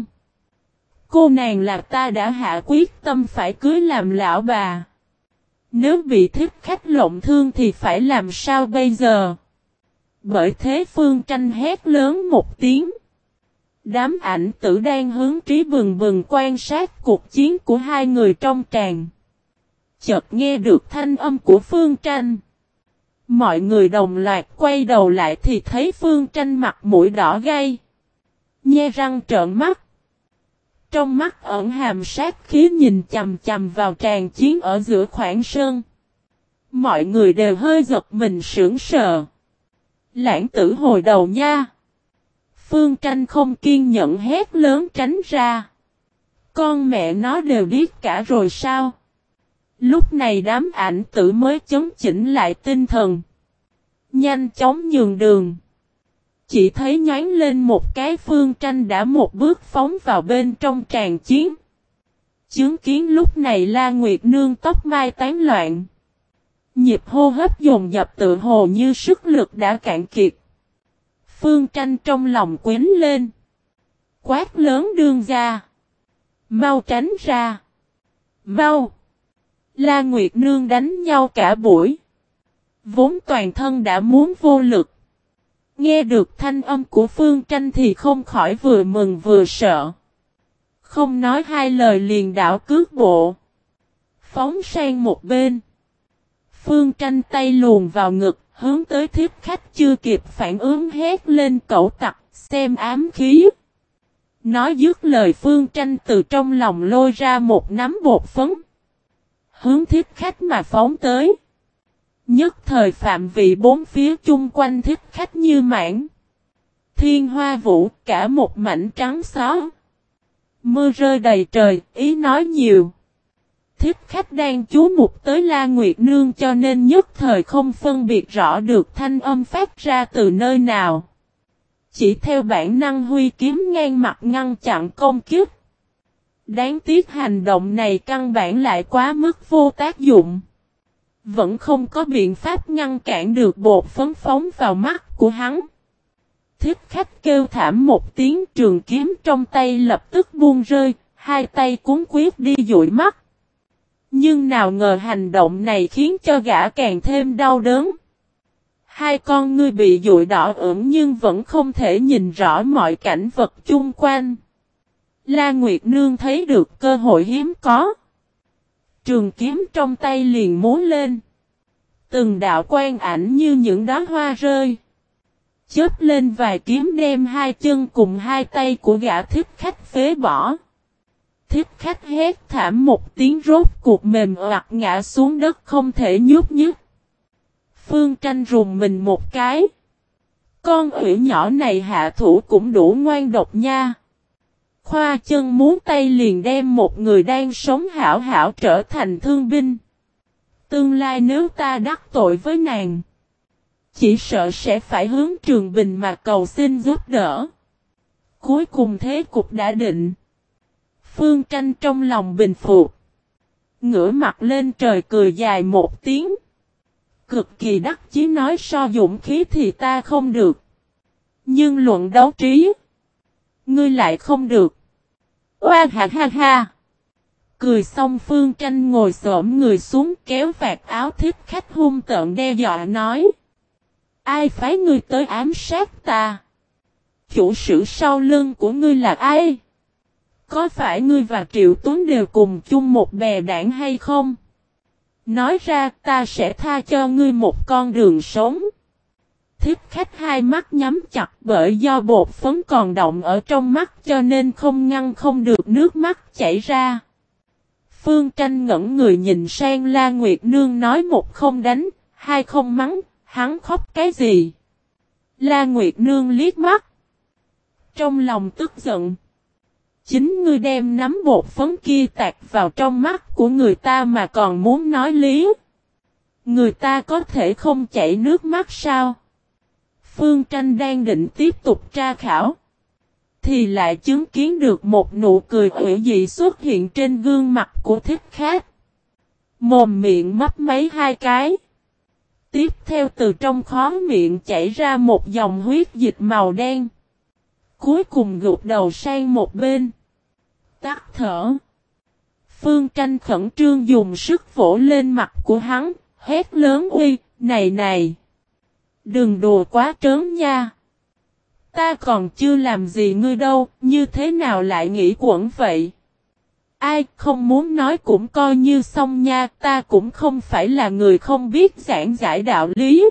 Cô nàng là ta đã hạ quyết tâm phải cưới làm lão bà. Nếu bị thích khách lộng thương thì phải làm sao bây giờ? Bởi thế Phương Tranh hét lớn một tiếng. Đám ảnh tử đang hướng trí bừng bừng quan sát cuộc chiến của hai người trong tràng. Chợt nghe được thanh âm của Phương Tranh. Mọi người đồng loạt quay đầu lại thì thấy Phương Tranh mặt mũi đỏ gay, nhe răng trợn mắt. Trong mắt ẩn hàm sát khí nhìn chằm chằm vào tràng chiến ở giữa khoảng sân. Mọi người đều hơi giật mình sững sờ. Lãng tử hồi đầu nha. Phương Tranh không kiên nhẫn hét lớn tránh ra. Con mẹ nó đều điếc cả rồi sao? Lúc này đám ảnh tử mới chấn chỉnh lại tinh thần. Nhanh chóng nhường đường. Chỉ thấy nhoáng lên một cái Phương Tranh đã một bước phóng vào bên trong tràng chiến. Chứng kiến lúc này La Nguyệt Nương tóc mai tán loạn. Nhịp hô hấp dồn dập tự hồ như sức lực đã cạn kiệt. Phương Tranh trong lòng quến lên. Quát lớn đương ra. Mau tránh ra. Mau. La Nguyệt Nương đánh nhau cả buổi. Vốn toàn thân đã muốn vô lực. Nghe được thanh âm của Phương Tranh thì không khỏi vừa mừng vừa sợ. Không nói hai lời liền đảo cước bộ. Phóng sang một bên. Phương Tranh tay luồn vào ngực, hướng tới thiếp khách chưa kịp phản ứng hét lên cẩu tặc, xem ám khí. Nói dứt lời Phương Tranh từ trong lòng lôi ra một nắm bột phấn. Hướng thiếp khách mà phóng tới. Nhất thời phạm vị bốn phía chung quanh thiếp khách như mảng thiên hoa vũ, cả một mảnh trắng xóa. Mưa rơi đầy trời, ý nói nhiều. Thiếp khách đang chú mục tới La Nguyệt Nương cho nên nhất thời không phân biệt rõ được thanh âm phát ra từ nơi nào. Chỉ theo bản năng huy kiếm ngang mặt ngăn chặn công kích. Đáng tiếc hành động này căn bản lại quá mức vô tác dụng. Vẫn không có biện pháp ngăn cản được bột phấn phóng vào mắt của hắn. Thiếp khách kêu thảm một tiếng, trường kiếm trong tay lập tức buông rơi, hai tay cuốn quyết đi dụi mắt. Nhưng nào ngờ hành động này khiến cho gã càng thêm đau đớn. Hai con ngươi bị dụi đỏ ửng nhưng vẫn không thể nhìn rõ mọi cảnh vật chung quanh. La Nguyệt Nương thấy được cơ hội hiếm có. Trường kiếm trong tay liền múa lên. Từng đạo quang ảnh như những đóa hoa rơi. Chớp lên vài kiếm đem hai chân cùng hai tay của gã thiếp khách phế bỏ. Thiếp khách hét thảm một tiếng rốt cuộc mềm oặt ngã xuống đất không thể nhúc nhích. Phương Tranh rùng mình một cái. Con ủy nhỏ này hạ thủ cũng đủ ngoan độc nha. Khoa chân muốn tay liền đem một người đang sống hảo hảo trở thành thương binh. Tương lai nếu ta đắc tội với nàng, chỉ sợ sẽ phải hướng Trường Bình mà cầu xin giúp đỡ. Cuối cùng thế cục đã định. Phương Tranh trong lòng bình phục. Ngửa mặt lên trời cười dài một tiếng. Cực kỳ đắc chí nói so dũng khí thì ta không được. Nhưng luận đấu trí, ngươi lại không được. Oa ha ha ha. Cười xong Phương Tranh ngồi xổm người xuống kéo vạt áo thiếp khách hung tợn đe dọa nói. Ai phái ngươi tới ám sát ta? Chủ sử sau lưng của ngươi là ai? Có phải ngươi và Triệu Tuấn đều cùng chung một bè đảng hay không? Nói ra ta sẽ tha cho ngươi một con đường sống. Thiếp khách hai mắt nhắm chặt bởi do bột phấn còn động ở trong mắt cho nên không ngăn không được nước mắt chảy ra. Phương Tranh ngẩn người nhìn sang La Nguyệt Nương nói một không đánh, hai không mắng, hắn khóc cái gì? La Nguyệt Nương liếc mắt. Trong lòng tức giận. Chính ngươi đem nắm bột phấn kia tạt vào trong mắt của người ta mà còn muốn nói lý. Người ta có thể không chảy nước mắt sao? Phương Tranh đang định tiếp tục tra khảo. Thì lại chứng kiến được một nụ cười ủy dị xuất hiện trên gương mặt của thích khách. Mồm miệng mấp máy hai cái. Tiếp theo từ trong khóe miệng chảy ra một dòng huyết dịch màu đen. Cuối cùng gục đầu sang một bên. Tắt thở. Phương Tranh khẩn trương dùng sức vỗ lên mặt của hắn, hét lớn uy, này. Đừng đùa quá trớn nha. Ta còn chưa làm gì ngươi đâu, như thế nào lại nghĩ quẩn vậy? Ai không muốn nói cũng coi như xong nha, ta cũng không phải là người không biết giảng giải đạo lý.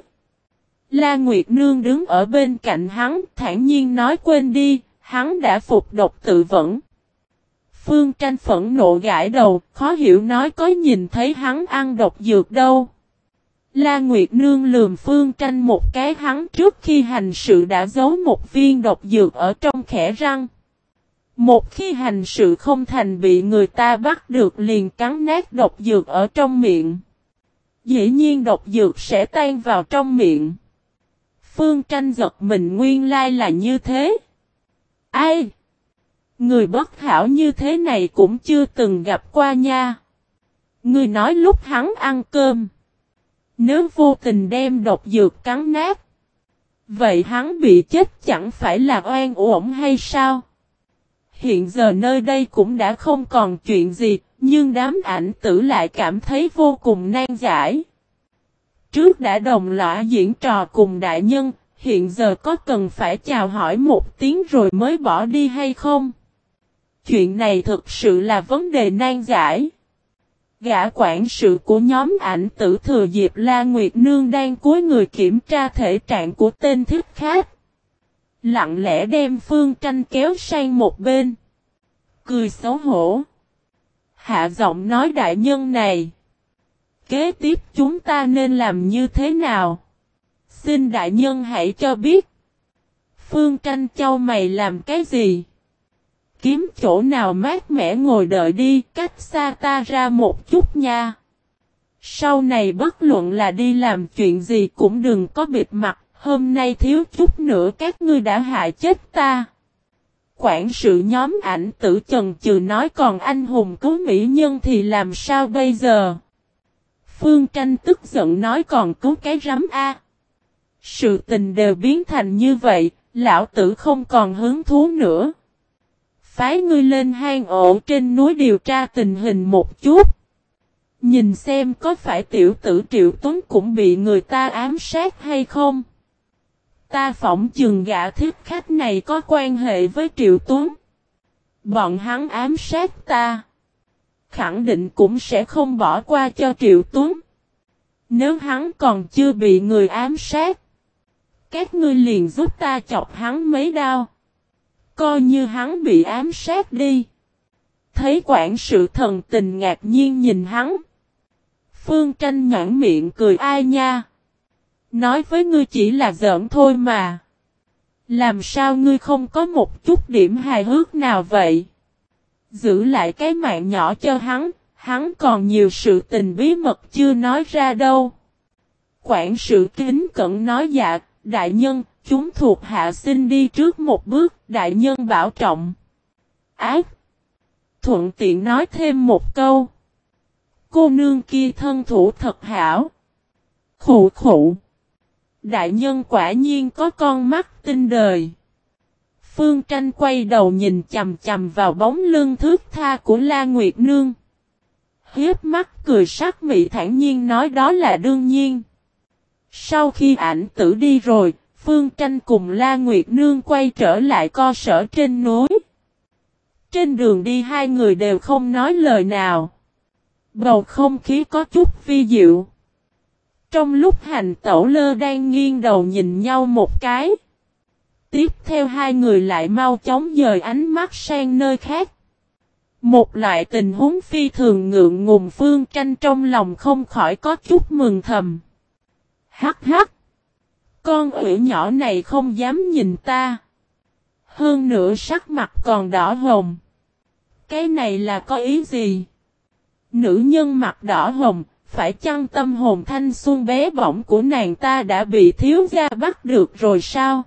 La Nguyệt Nương đứng ở bên cạnh hắn, thản nhiên nói quên đi, hắn đã phục độc tự vẫn. Phương Tranh phẫn nộ gãi đầu, khó hiểu nói có nhìn thấy hắn ăn độc dược đâu. La Nguyệt Nương lườm Phương Tranh một cái, hắn trước khi hành sự đã giấu một viên độc dược ở trong kẽ răng. Một khi hành sự không thành bị người ta bắt được liền cắn nát độc dược ở trong miệng. Dĩ nhiên độc dược sẽ tan vào trong miệng. Phương Tranh giật mình nguyên lai là như thế. Ai? Người bất hảo như thế này cũng chưa từng gặp qua nha. Người nói lúc hắn ăn cơm. Nếu vô tình đem độc dược cắn nát. Vậy hắn bị chết chẳng phải là oan uổng hay sao? Hiện giờ nơi đây cũng đã không còn chuyện gì, nhưng đám ảnh tử lại cảm thấy vô cùng nan giải. Trước đã đồng lõa diễn trò cùng đại nhân, hiện giờ có cần phải chào hỏi một tiếng rồi mới bỏ đi hay không? Chuyện này thực sự là vấn đề nan giải. Gã quản sự của nhóm ảnh tử thừa dịp La Nguyệt Nương đang cúi người kiểm tra thể trạng của tên thích khách. Lặng lẽ đem Phương Tranh kéo sang một bên. Cười xấu hổ. Hạ giọng nói đại nhân này. Kế tiếp chúng ta nên làm như thế nào? Xin đại nhân hãy cho biết. Phương Tranh chau mày làm cái gì? Kiếm chỗ nào mát mẻ ngồi đợi đi, cách xa ta ra một chút nha. Sau này bất luận là đi làm chuyện gì cũng đừng có bịt mặt, hôm nay thiếu chút nữa các ngươi đã hại chết ta. Quản sự nhóm ảnh tử chần chừ nói còn anh hùng cứu mỹ nhân thì làm sao bây giờ? Phương Tranh tức giận nói còn cứu cái rắm a. Sự tình đều biến thành như vậy, lão tử không còn hứng thú nữa. Phái ngươi lên hang ổ trên núi điều tra tình hình một chút. Nhìn xem có phải tiểu tử Triệu Tuấn cũng bị người ta ám sát hay không. Ta phỏng chừng gã thiết khách này có quan hệ với Triệu Tuấn. Bọn hắn ám sát ta. Khẳng định cũng sẽ không bỏ qua cho Triệu Tuấn. Nếu hắn còn chưa bị người ám sát. Các ngươi liền giúp ta chọc hắn mấy đao. Coi như hắn bị ám sát đi. Thấy quản sự thần tình ngạc nhiên nhìn hắn. Phương Tranh nhãn miệng cười ai nha. Nói với ngươi chỉ là giỡn thôi mà. Làm sao ngươi không có một chút điểm hài hước nào vậy? Giữ lại cái mạng nhỏ cho hắn còn nhiều sự tình bí mật chưa nói ra đâu. Quản sự kính cẩn nói dạ, đại nhân, chúng thuộc hạ xin đi trước một bước, đại nhân bảo trọng. Ác! Thuận tiện nói thêm một câu. Cô nương kia thân thủ thật hảo. Khụ khụ! Đại nhân quả nhiên có con mắt tinh đời. Phương Tranh quay đầu nhìn chầm chầm vào bóng lưng thướt tha của La Nguyệt Nương. Hiếp mắt cười sắc mị thản nhiên nói đó là đương nhiên. Sau khi ảnh tử đi rồi, Phương Tranh cùng La Nguyệt Nương quay trở lại co sở trên núi. Trên đường đi hai người đều không nói lời nào. Bầu không khí có chút vi diệu. Trong lúc hành tẩu lơ đang nghiêng đầu nhìn nhau một cái. Tiếp theo hai người lại mau chóng dời ánh mắt sang nơi khác. Một loại tình huống phi thường ngượng ngùng Phương Tranh trong lòng không khỏi có chút mừng thầm. Hắc hắc. Con ủy nhỏ này không dám nhìn ta. Hơn nữa sắc mặt còn đỏ hồng. Cái này là có ý gì? Nữ nhân mặt đỏ hồng, phải chăng tâm hồn thanh xuân bé bỏng của nàng ta đã bị thiếu gia bắt được rồi sao?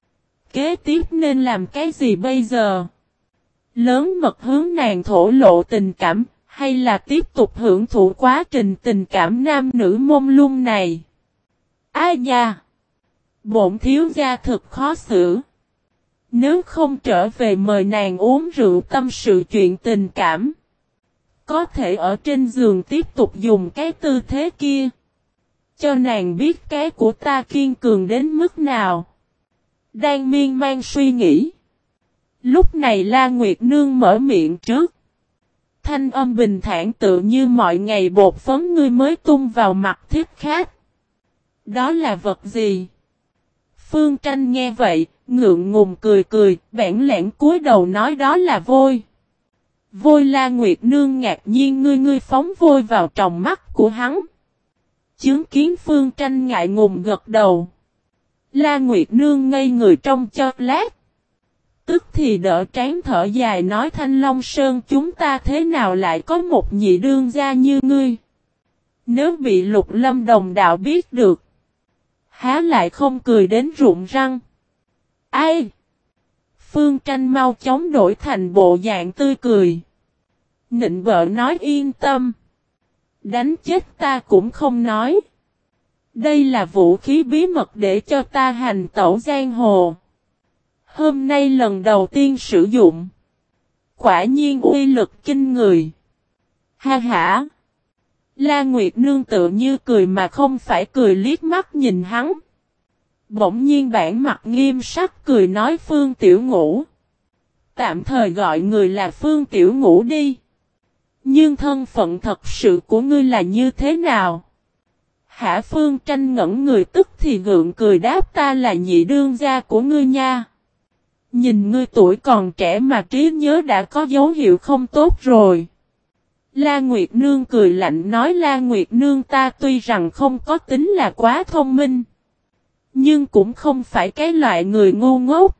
Kế tiếp nên làm cái gì bây giờ? Lớn mật hướng nàng thổ lộ tình cảm, hay là tiếp tục hưởng thụ quá trình tình cảm nam nữ mông lung này? Ai nha! Bổn thiếu gia thực khó xử. Nếu không trở về mời nàng uống rượu tâm sự chuyện tình cảm. Có thể ở trên giường tiếp tục dùng cái tư thế kia. Cho nàng biết cái của ta kiên cường đến mức nào. Đang miên man suy nghĩ. Lúc này La Nguyệt Nương mở miệng trước. Thanh âm bình thản tự như mọi ngày bột phấn ngươi mới tung vào mặt thiết khác. Đó là vật gì? Phương Tranh nghe vậy, ngượng ngùng cười cười, bẽn lẽn cúi đầu nói đó là vôi. Vôi. La Nguyệt Nương ngạc nhiên ngươi phóng vôi vào tròng mắt của hắn. Chứng kiến Phương Tranh ngại ngùng gật đầu. La Nguyệt Nương ngây người trong chốc lát. Tức thì đỡ trán thở dài nói Thanh Long Sơn chúng ta thế nào lại có một nhị đương gia như ngươi. Nếu bị Lục Lâm đồng đạo biết được. Há lại không cười đến rụng răng. Ai? Phương Tranh mau chóng đổi thành bộ dạng tươi cười. Nịnh bợ nói yên tâm. Đánh chết ta cũng không nói. Đây là vũ khí bí mật để cho ta hành tẩu giang hồ. Hôm nay lần đầu tiên sử dụng. Quả nhiên uy lực kinh người. Ha ha. La Nguyệt Nương tự như cười mà không phải cười liếc mắt nhìn hắn. Bỗng nhiên bản mặt nghiêm sắc cười nói Phương Tiểu Ngũ. Tạm thời gọi người là Phương Tiểu Ngũ đi. Nhưng thân phận thật sự của ngươi là như thế nào? Hả Phương Tranh ngẩn người tức thì gượng cười đáp ta là nhị đương gia của ngươi nha. Nhìn ngươi tuổi còn trẻ mà trí nhớ đã có dấu hiệu không tốt rồi. La Nguyệt Nương cười lạnh nói La Nguyệt Nương ta tuy rằng không có tính là quá thông minh. Nhưng cũng không phải cái loại người ngu ngốc.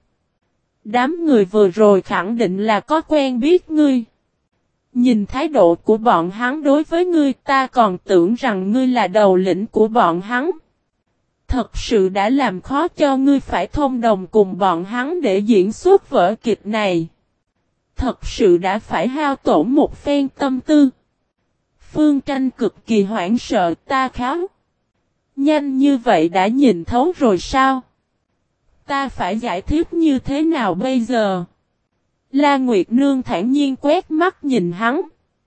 Đám người vừa rồi khẳng định là có quen biết ngươi. Nhìn thái độ của bọn hắn đối với ngươi ta còn tưởng rằng ngươi là đầu lĩnh của bọn hắn. Thật sự đã làm khó cho ngươi phải thông đồng cùng bọn hắn để diễn xuất vở kịch này. Thật sự đã phải hao tổn một phen tâm tư. Phương Tranh cực kỳ hoảng sợ ta kháo. Nhanh như vậy đã nhìn thấu rồi sao? Ta phải giải thích như thế nào bây giờ? La Nguyệt Nương thản nhiên quét mắt nhìn hắn.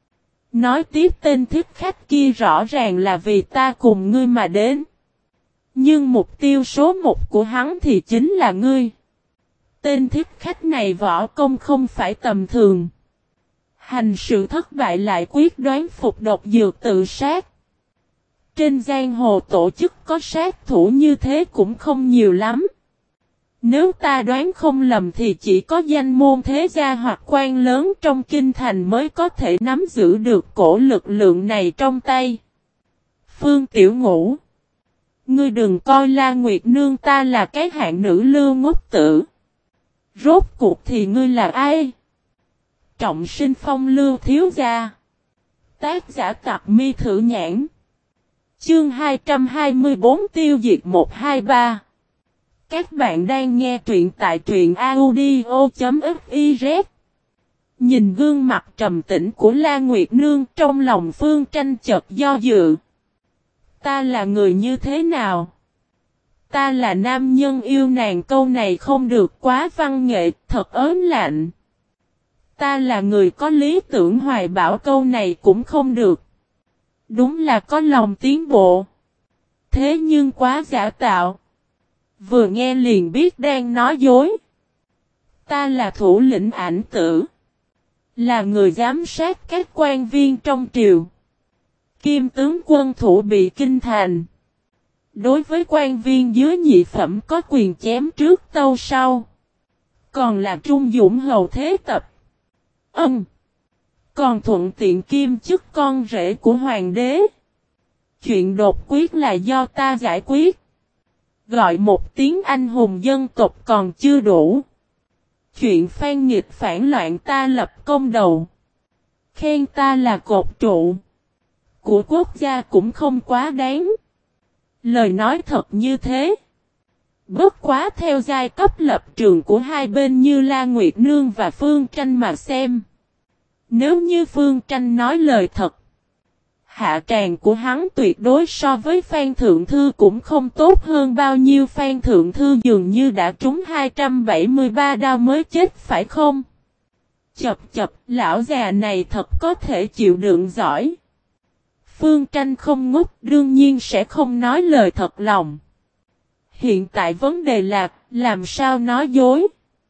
Nói tiếp tên thích khách kia rõ ràng là vì ta cùng ngươi mà đến. Nhưng mục tiêu số một của hắn thì chính là ngươi. Tên thích khách này võ công không phải tầm thường. Hành sự thất bại lại quyết đoán phục độc dược tự sát. Trên giang hồ tổ chức có sát thủ như thế cũng không nhiều lắm. Nếu ta đoán không lầm thì chỉ có danh môn thế gia hoặc quan lớn trong kinh thành mới có thể nắm giữ được cổ lực lượng này trong tay. Phương Tiểu Ngũ. Ngươi đừng coi La Nguyệt Nương ta là cái hạng nữ lưu ngốc tử. Rốt cuộc thì ngươi là ai? Trọng Sinh Phong Lưu thiếu gia. Tác giả Tặc Mi Thử Nhãn. Chương 224 tiêu diệt 123. Các bạn đang nghe truyện tại truyện audio.fiz. Nhìn gương mặt trầm tĩnh của La Nguyệt Nương trong lòng Phương Tranh chợt do dự. Ta là người như thế nào? Ta là nam nhân yêu nàng câu này không được quá văn nghệ, thật ớn lạnh. Ta là người có lý tưởng hoài bão câu này cũng không được. Đúng là có lòng tiến bộ. Thế nhưng quá giả tạo. Vừa nghe liền biết đang nói dối. Ta là thủ lĩnh Ảnh Tử. Là người giám sát các quan viên trong triều. Kim tướng quân thủ bị kinh thành. Đối với quan viên dưới nhị phẩm có quyền chém trước tâu sau. Còn là trung dũng hầu thế tập. Còn thuận tiện kim chức con rể của hoàng đế. Chuyện đột quyết là do ta giải quyết. Gọi một tiếng anh hùng dân tộc còn chưa đủ. Chuyện phan nghịch phản loạn ta lập công đầu. Khen ta là cột trụ. Của quốc gia cũng không quá đáng. Lời nói thật như thế. Bất quá theo giai cấp lập trường của hai bên như La Nguyệt Nương và Phương Tranh mà xem. Nếu như Phương Tranh nói lời thật, hạ tràng của hắn tuyệt đối so với Phan Thượng Thư cũng không tốt hơn bao nhiêu. Phan Thượng Thư dường như đã trúng 273 đao mới chết phải không? Chập chập, lão già này thật có thể chịu đựng giỏi. Phương Tranh không ngốc, đương nhiên sẽ không nói lời thật lòng. Hiện tại vấn đề là, làm sao nói dối?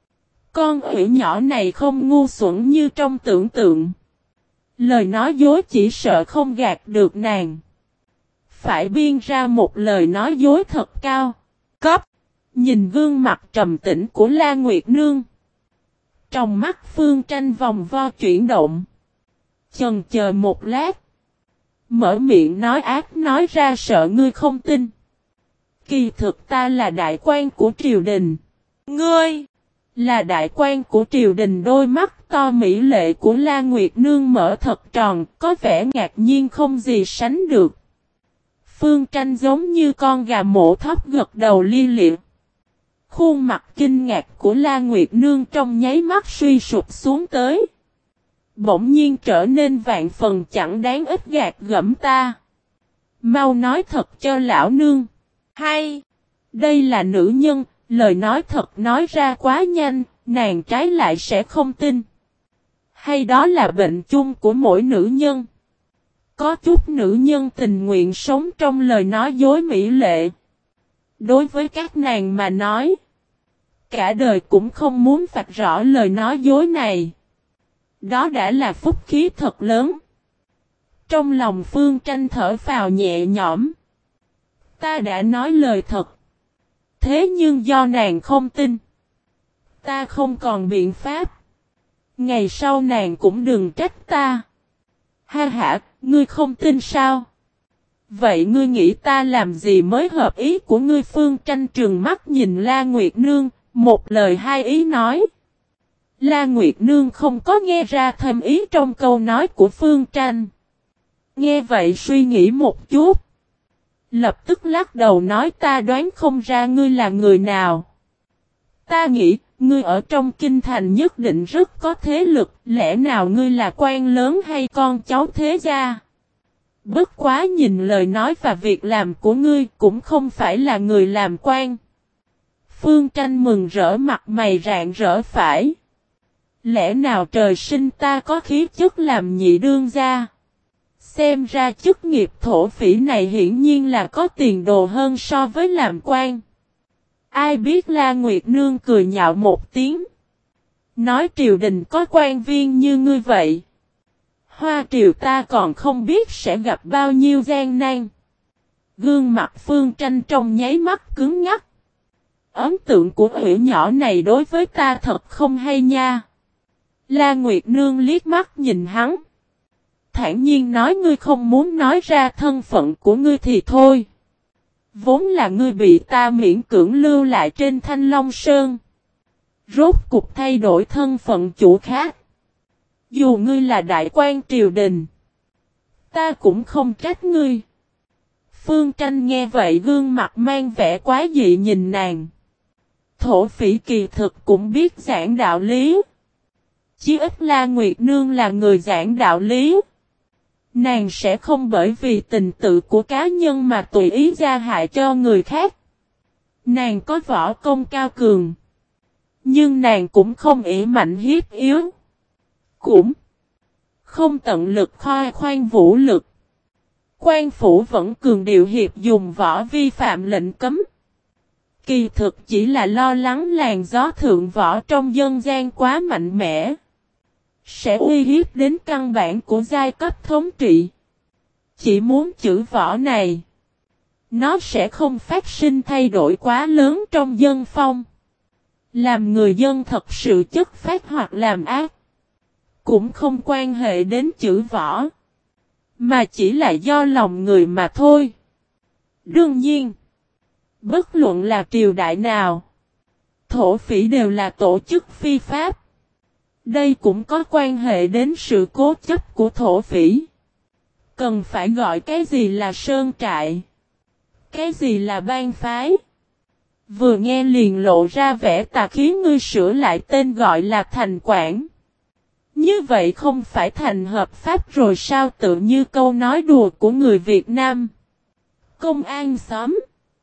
Con ủy nhỏ này không ngu xuẩn như trong tưởng tượng. Lời nói dối chỉ sợ không gạt được nàng. Phải biên ra một lời nói dối thật cao cấp. Nhìn gương mặt trầm tĩnh của La Nguyệt Nương, trong mắt Phương Tranh vòng vo chuyển động. Chần chờ một lát, mở miệng nói ác nói ra sợ ngươi không tin. Kỳ thực ta là đại quan của triều đình. Ngươi là đại quan của triều đình. Đôi mắt to mỹ lệ của La Nguyệt Nương mở thật tròn, có vẻ ngạc nhiên không gì sánh được. Phương Tranh giống như con gà mổ thóc gật đầu li liệm. Khuôn mặt kinh ngạc của La Nguyệt Nương trong nháy mắt suy sụp xuống tới. Bỗng nhiên trở nên vạn phần chẳng đáng ít gạt gẫm ta. Mau nói thật cho lão nương. Hay, đây là nữ nhân, lời nói thật nói ra quá nhanh, nàng trái lại sẽ không tin. Hay đó là bệnh chung của mỗi nữ nhân. Có chút nữ nhân tình nguyện sống trong lời nói dối mỹ lệ. Đối với các nàng mà nói, cả đời cũng không muốn vạch rõ lời nói dối này. Đó đã là phúc khí thật lớn. Trong lòng Phương Tranh thở phào nhẹ nhõm. Ta đã nói lời thật. Thế nhưng do nàng không tin, ta không còn biện pháp. Ngày sau nàng cũng đừng trách ta. Ha ha, ngươi không tin sao? Vậy ngươi nghĩ ta làm gì mới hợp ý của ngươi? Phương Tranh trừng mắt nhìn La Nguyệt Nương, một lời hai ý nói. La Nguyệt Nương không có nghe ra thâm ý trong câu nói của Phương Tranh. Nghe vậy suy nghĩ một chút, lập tức lắc đầu nói ta đoán không ra ngươi là người nào. Ta nghĩ, ngươi ở trong kinh thành nhất định rất có thế lực, lẽ nào ngươi là quan lớn hay con cháu thế gia? Bất quá nhìn lời nói và việc làm của ngươi cũng không phải là người làm quan. Phương Tranh mừng rỡ mặt mày rạng rỡ phải. Lẽ nào trời sinh ta có khí chất làm nhị đương gia? Xem ra chức nghiệp thổ phỉ này hiển nhiên là có tiền đồ hơn so với làm quan. Ai biết La Nguyệt Nương cười nhạo một tiếng. Nói triều đình có quan viên như ngươi vậy. Hoa triều ta còn không biết sẽ gặp bao nhiêu gian nan. Gương mặt Phương Tranh trong nháy mắt cứng ngắc. Ấn tượng của ủy nhỏ này đối với ta thật không hay nha. La Nguyệt Nương liếc mắt nhìn hắn. Thản nhiên nói ngươi không muốn nói ra thân phận của ngươi thì thôi. Vốn là ngươi bị ta miễn cưỡng lưu lại trên Thanh Long Sơn. Rốt cục thay đổi thân phận chủ khác. Dù ngươi là đại quan triều đình, ta cũng không trách ngươi. Phương Tranh nghe vậy gương mặt mang vẻ quái dị nhìn nàng. Thổ phỉ kỳ thực cũng biết giảng đạo lý. Chí ít La Nguyệt Nương là người giảng đạo lý. Nàng sẽ không bởi vì tình tự của cá nhân mà tùy ý gia hại cho người khác. Nàng có võ công cao cường. Nhưng nàng cũng không ỷ mạnh hiếp yếu. Cũng không tận lực khoe khoang vũ lực. Quan phủ vẫn cường điệu hiệp dùng võ vi phạm lệnh cấm. Kỳ thực chỉ là lo lắng làn gió thượng võ trong dân gian quá mạnh mẽ. Sẽ uy hiếp đến căn bản của giai cấp thống trị. Chỉ muốn chữ võ này, nó sẽ không phát sinh thay đổi quá lớn trong dân phong. Làm người dân thật sự chất phát hoặc làm ác, cũng không quan hệ đến chữ võ, mà chỉ là do lòng người mà thôi. Đương nhiên, bất luận là triều đại nào, thổ phỉ đều là tổ chức phi pháp. Đây cũng có quan hệ đến sự cố chấp của thổ phỉ. Cần phải gọi cái gì là sơn trại, cái gì là bang phái. Vừa nghe liền lộ ra vẻ tà khí, ngươi sửa lại tên gọi là thành quản. Như vậy không phải thành hợp pháp rồi sao, tự như câu nói đùa của người Việt Nam. Công an xóm.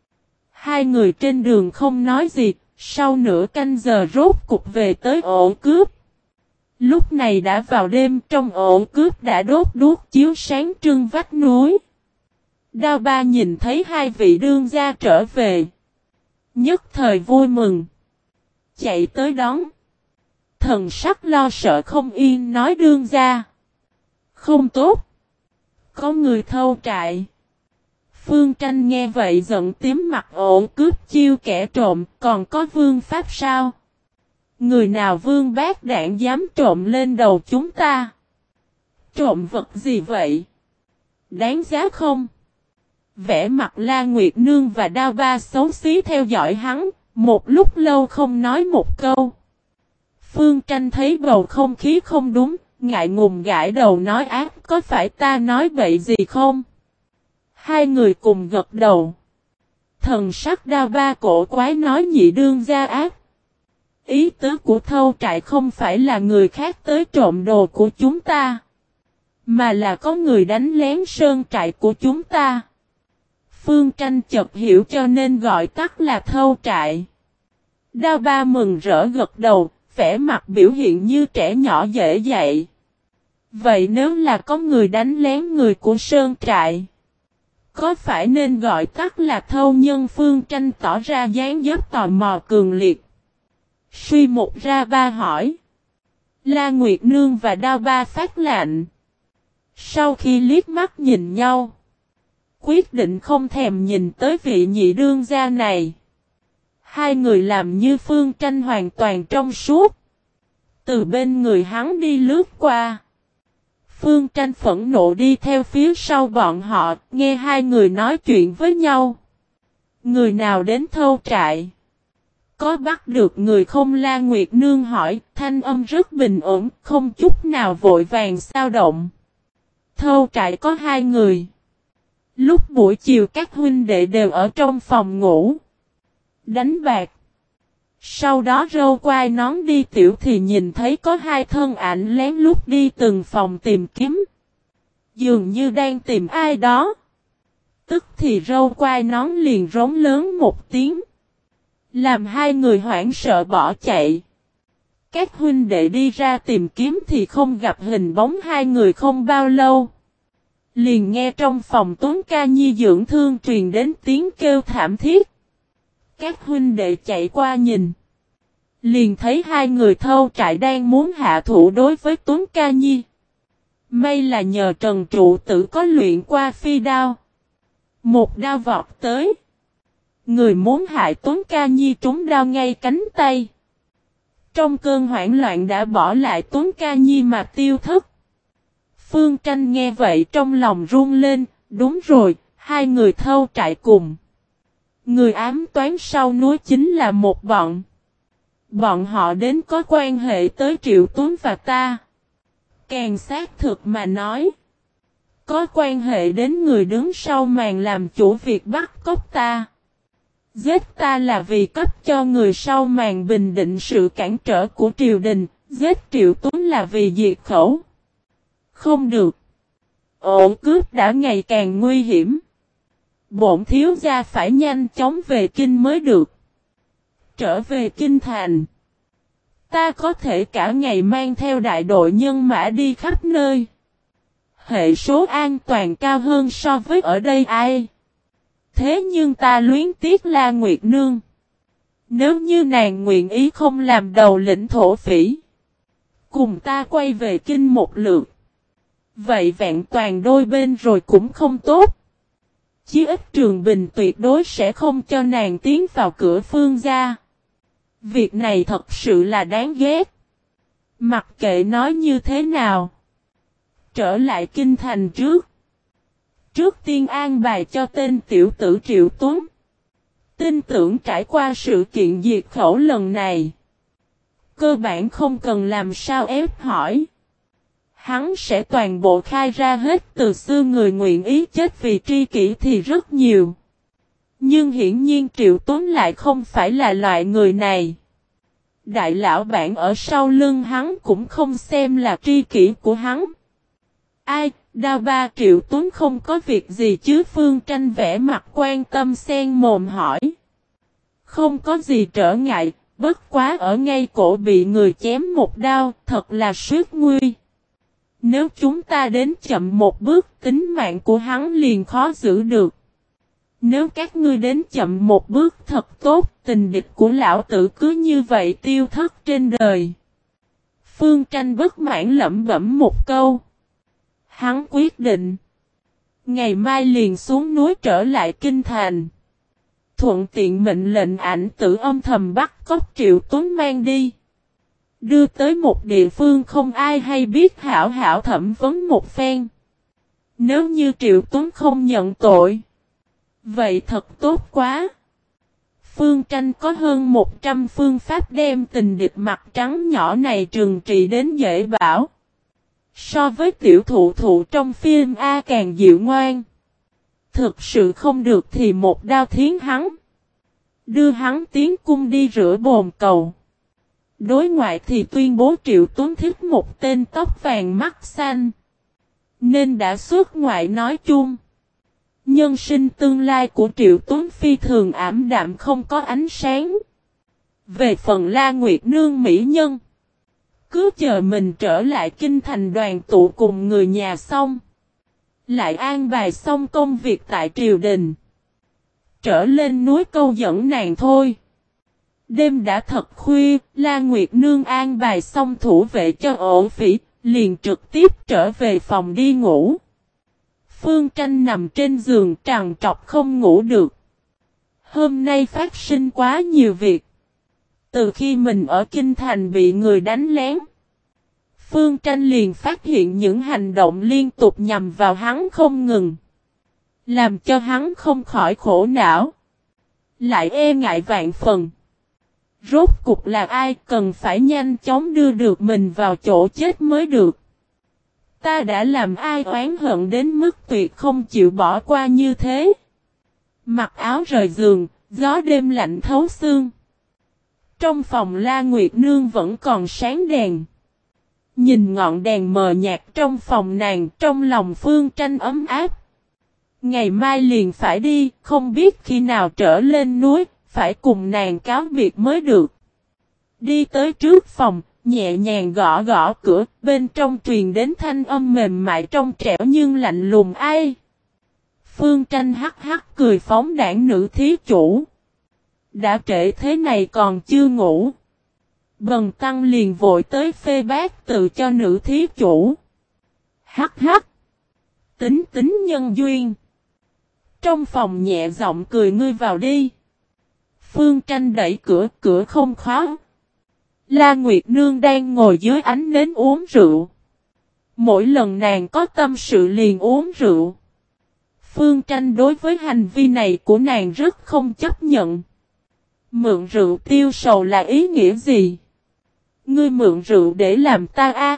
Hai người trên đường không nói gì, sau nửa canh giờ rốt cục về tới ổ cướp. Lúc này đã vào đêm, trong ổ cướp đã đốt đuốc chiếu sáng trưng vách núi. Đao Ba nhìn thấy hai vị đương gia trở về. Nhất thời vui mừng. Chạy tới đón. Thần sắc lo sợ không yên nói đương gia. Không tốt. Có người thâu trại. Phương Tranh nghe vậy giận tím mặt, ổ cướp chiêu kẻ trộm, còn có vương pháp sao? Người nào vương bác đạn dám trộm lên đầu chúng ta? Trộm vật gì vậy? Đáng giá không? Vẻ mặt La Nguyệt Nương và Đao Ba xấu xí theo dõi hắn, một lúc lâu không nói một câu. Phương Tranh thấy bầu không khí không đúng, ngại ngùng gãi đầu nói ác, có phải ta nói bậy gì không? Hai người cùng gật đầu. Thần sắc Đao Ba cổ quái nói nhị đương gia ác. Ý tứ của thâu trại không phải là người khác tới trộm đồ của chúng ta, mà là có người đánh lén sơn trại của chúng ta. Phương Tranh chợt hiểu cho nên gọi tắt là thâu trại. Đao Ba mừng rỡ gật đầu, vẻ mặt biểu hiện như trẻ nhỏ dễ dạy. Vậy nếu là có người đánh lén người của sơn trại, có phải nên gọi tắt là thâu nhân? Phương Tranh tỏ ra dáng dấp tò mò cường liệt. Suy một ra ba hỏi. La Nguyệt Nương và Đao Ba phát lạnh. Sau khi liếc mắt nhìn nhau, quyết định không thèm nhìn tới vị nhị đương gia này. Hai người làm như Phương Tranh hoàn toàn trong suốt. Từ bên người hắn đi lướt qua. Phương Tranh phẫn nộ đi theo phía sau bọn họ, nghe hai người nói chuyện với nhau. Người nào đến thâu trại? Có bắt được người không? La Nguyệt Nương hỏi, thanh âm rất bình ổn, không chút nào vội vàng xao động. Thâu trại có hai người. Lúc buổi chiều các huynh đệ đều ở trong phòng ngủ. Đánh bạc. Sau đó râu quai nón đi tiểu thì nhìn thấy có hai thân ảnh lén lút đi từng phòng tìm kiếm. Dường như đang tìm ai đó. Tức thì râu quai nón liền rống lớn một tiếng. Làm hai người hoảng sợ bỏ chạy. Các huynh đệ đi ra tìm kiếm thì không gặp hình bóng hai người. Không bao lâu, liền nghe trong phòng Tuấn Ca Nhi dưỡng thương truyền đến tiếng kêu thảm thiết. Các huynh đệ chạy qua nhìn, liền thấy hai người thâu trại đang muốn hạ thủ đối với Tuấn Ca Nhi. May là nhờ Trần Trụ Tử có luyện qua phi đao. Một đao vọt tới. Người muốn hại Tuấn Ca Nhi trúng đao ngay cánh tay. Trong cơn hoảng loạn đã bỏ lại Tuấn Ca Nhi mà tiêu thất. Phương Tranh nghe vậy trong lòng run lên, đúng rồi, hai người thâu trại cùng. Người ám toán sau núi chính là một bọn. Bọn họ đến có quan hệ tới Triệu Tuấn và ta. Càng xác thực mà nói, có quan hệ đến người đứng sau màn làm chủ việc bắt cóc ta. Giết ta là vì cấp cho người sau màn bình định sự cản trở của triều đình, giết Triệu Tuấn là vì diệt khẩu. Không được. Ổ cướp đã ngày càng nguy hiểm. Bổn thiếu gia phải nhanh chóng về kinh mới được. Trở về kinh thành, ta có thể cả ngày mang theo đại đội nhân mã đi khắp nơi. Hệ số an toàn cao hơn so với ở đây ai. Thế nhưng ta luyến tiếc La Nguyệt Nương. Nếu như nàng nguyện ý không làm đầu lĩnh thổ phỉ, cùng ta quay về kinh một lượt, vậy vẹn toàn đôi bên rồi cũng không tốt. Chí ít Trường Bình tuyệt đối sẽ không cho nàng tiến vào cửa Phương gia. Việc này thật sự là đáng ghét. Mặc kệ nói như thế nào, trở lại kinh thành trước. Trước tiên an bài cho tên tiểu tử Triệu Tuấn. Tin tưởng trải qua sự kiện diệt khẩu lần này, cơ bản không cần làm sao ép hỏi. Hắn sẽ toàn bộ khai ra hết. Từ xưa người nguyện ý chết vì tri kỷ thì rất nhiều. Nhưng hiển nhiên Triệu Tuấn lại không phải là loại người này. Đại lão bản ở sau lưng hắn cũng không xem là tri kỷ của hắn. Ai, Đao 3 Triệu Tuấn không có việc gì chứ? Phương Tranh vẻ mặt quan tâm xen mồm hỏi. Không có gì trở ngại, bất quá ở ngay cổ bị người chém một đao, thật là sướt nguy. Nếu chúng ta đến chậm một bước, tính mạng của hắn liền khó giữ được. Nếu các ngươi đến chậm một bước thật tốt, tình địch của lão tử cứ như vậy tiêu thất trên đời. Phương Tranh bất mãn lẩm bẩm một câu. Hắn quyết định. Ngày mai liền xuống núi trở lại kinh thành. Thuận tiện mệnh lệnh ảnh tử âm thầm bắt cóc Triệu Tuấn mang đi. Đưa tới một địa phương không ai hay biết, hảo hảo thẩm vấn một phen. Nếu như Triệu Tuấn không nhận tội. Vậy thật tốt quá. Phương Tranh có hơn 100 phương pháp đem tình địch mặt trắng nhỏ này trừng trị đến dễ bảo. So với tiểu thụ thụ trong phim A càng dịu ngoan. Thực sự không được thì một đao thiến hắn. Đưa hắn tiến cung đi rửa bồn cầu. Đối ngoại thì tuyên bố Triệu Tuấn thích một tên tóc vàng mắt xanh. Nên đã xuất ngoại nói chung. Nhân sinh tương lai của Triệu Tuấn phi thường ảm đạm không có ánh sáng. Về phần La Nguyệt Nương mỹ nhân. Cứ chờ mình trở lại kinh thành đoàn tụ cùng người nhà xong. Lại an bài xong công việc tại triều đình. Trở lên núi câu dẫn nàng thôi. Đêm đã thật khuya, La Nguyệt Nương an bài xong thủ vệ cho ổ phỉ, liền trực tiếp trở về phòng đi ngủ. Phương Tranh nằm trên giường trằn trọc không ngủ được. Hôm nay phát sinh quá nhiều việc. Từ khi mình ở kinh thành bị người đánh lén, Phương Tranh liền phát hiện những hành động liên tục nhằm vào hắn không ngừng. Làm cho hắn không khỏi khổ não. Lại e ngại vạn phần. Rốt cục là ai cần phải nhanh chóng đưa được mình vào chỗ chết mới được. Ta đã làm ai oán hận đến mức tuyệt không chịu bỏ qua như thế. Mặc áo rời giường, gió đêm lạnh thấu xương. Trong phòng La Nguyệt Nương vẫn còn sáng đèn. Nhìn ngọn đèn mờ nhạt trong phòng nàng, trong lòng Phương Tranh ấm áp. Ngày mai liền phải đi, không biết khi nào trở lên núi, phải cùng nàng cáo biệt mới được. Đi tới trước phòng, nhẹ nhàng gõ gõ cửa, bên trong truyền đến thanh âm mềm mại trong trẻo nhưng lạnh lùng. Ai? Phương Tranh hắc hắc cười phóng đảng nữ thí chủ. Đã trễ thế này còn chưa ngủ. Bần tăng liền vội tới phê bát tự cho nữ thí chủ. Hắc hắc. Tính nhân duyên. Trong phòng nhẹ giọng cười, ngươi vào đi. Phương Tranh đẩy cửa không khóa. La Nguyệt Nương đang ngồi dưới ánh nến uống rượu. Mỗi lần nàng có tâm sự liền uống rượu. Phương Tranh đối với hành vi này của nàng rất không chấp nhận. Mượn rượu tiêu sầu là ý nghĩa gì? Ngươi mượn rượu để làm ta a?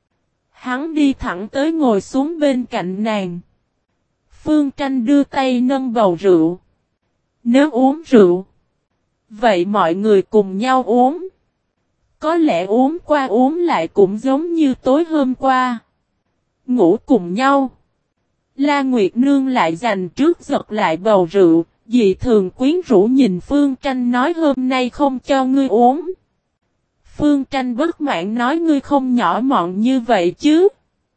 Hắn đi thẳng tới ngồi xuống bên cạnh nàng. Phương Tranh đưa tay nâng bầu rượu. Nếu uống rượu, vậy mọi người cùng nhau uống. Có lẽ uống qua uống lại cũng giống như tối hôm qua. Ngủ cùng nhau. La Nguyệt Nương lại dành trước giật lại bầu rượu, dị thường quyến rũ nhìn Phương Tranh nói hôm nay không cho ngươi uống. Phương Tranh bất mãn nói ngươi không nhỏ mọn như vậy chứ.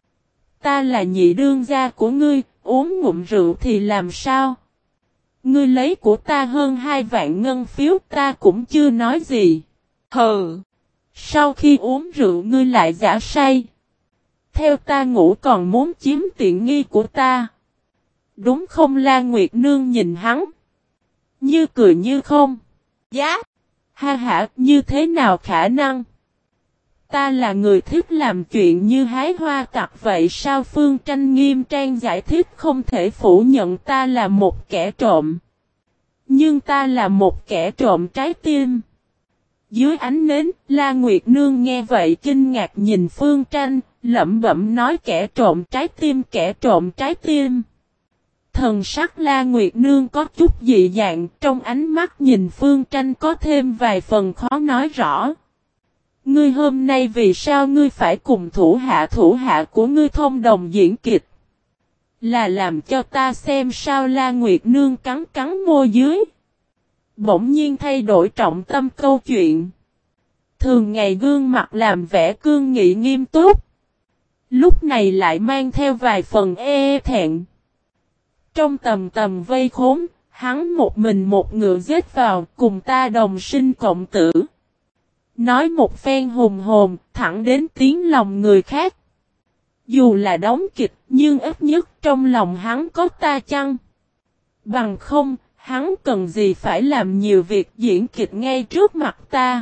Ta là nhị đương gia của ngươi, uống ngụm rượu thì làm sao? Ngươi lấy của ta hơn 2 vạn ngân phiếu ta cũng chưa nói gì. Hừ! Sau khi uống rượu ngươi lại giả say. Theo ta ngủ còn muốn chiếm tiện nghi của ta. Đúng không? La Nguyệt Nương nhìn hắn. Như cười như không. Giá! Ha ha, như thế nào khả năng? Ta là người thích làm chuyện như hái hoa tặc vậy sao? Phương Tranh nghiêm trang giải thích, không thể phủ nhận ta là một kẻ trộm. Nhưng ta là một kẻ trộm trái tim. Dưới ánh nến, La Nguyệt Nương nghe vậy kinh ngạc nhìn Phương Tranh, lẩm bẩm nói kẻ trộm trái tim, kẻ trộm trái tim. Thần sắc La Nguyệt Nương có chút dị dạng, trong ánh mắt nhìn Phương Tranh có thêm vài phần khó nói rõ. Ngươi hôm nay vì sao ngươi phải cùng thủ hạ của ngươi thông đồng diễn kịch? Là làm cho ta xem sao? La Nguyệt Nương cắn cắn môi dưới. Bỗng nhiên thay đổi trọng tâm câu chuyện. Thường ngày gương mặt làm vẻ cương nghị nghiêm túc. Lúc này lại mang theo vài phần thẹn. Trong tầm vây khốn, hắn một mình một ngựa giết vào cùng ta đồng sinh cộng tử. Nói một phen hùng hồn, thẳng đến tiếng lòng người khác. Dù là đóng kịch, nhưng ít nhất trong lòng hắn có ta chăng? Bằng không, hắn cần gì phải làm nhiều việc diễn kịch ngay trước mặt ta?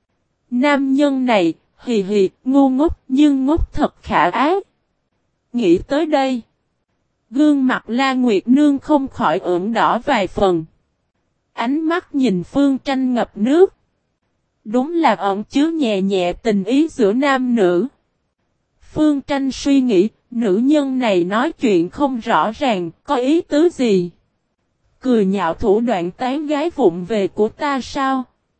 Nam nhân này, hì hì, ngu ngốc nhưng ngốc thật khả ái. Nghĩ tới đây, gương mặt La Nguyệt Nương không khỏi ửng đỏ vài phần. Ánh mắt nhìn Phương Tranh ngập nước. Đúng là ẩn chứa nhẹ nhẹ tình ý giữa nam nữ. Phương Tranh suy nghĩ, nữ nhân này nói chuyện không rõ ràng, có ý tứ gì? Cười nhạo thủ đoạn tán gái vụng về của ta sao?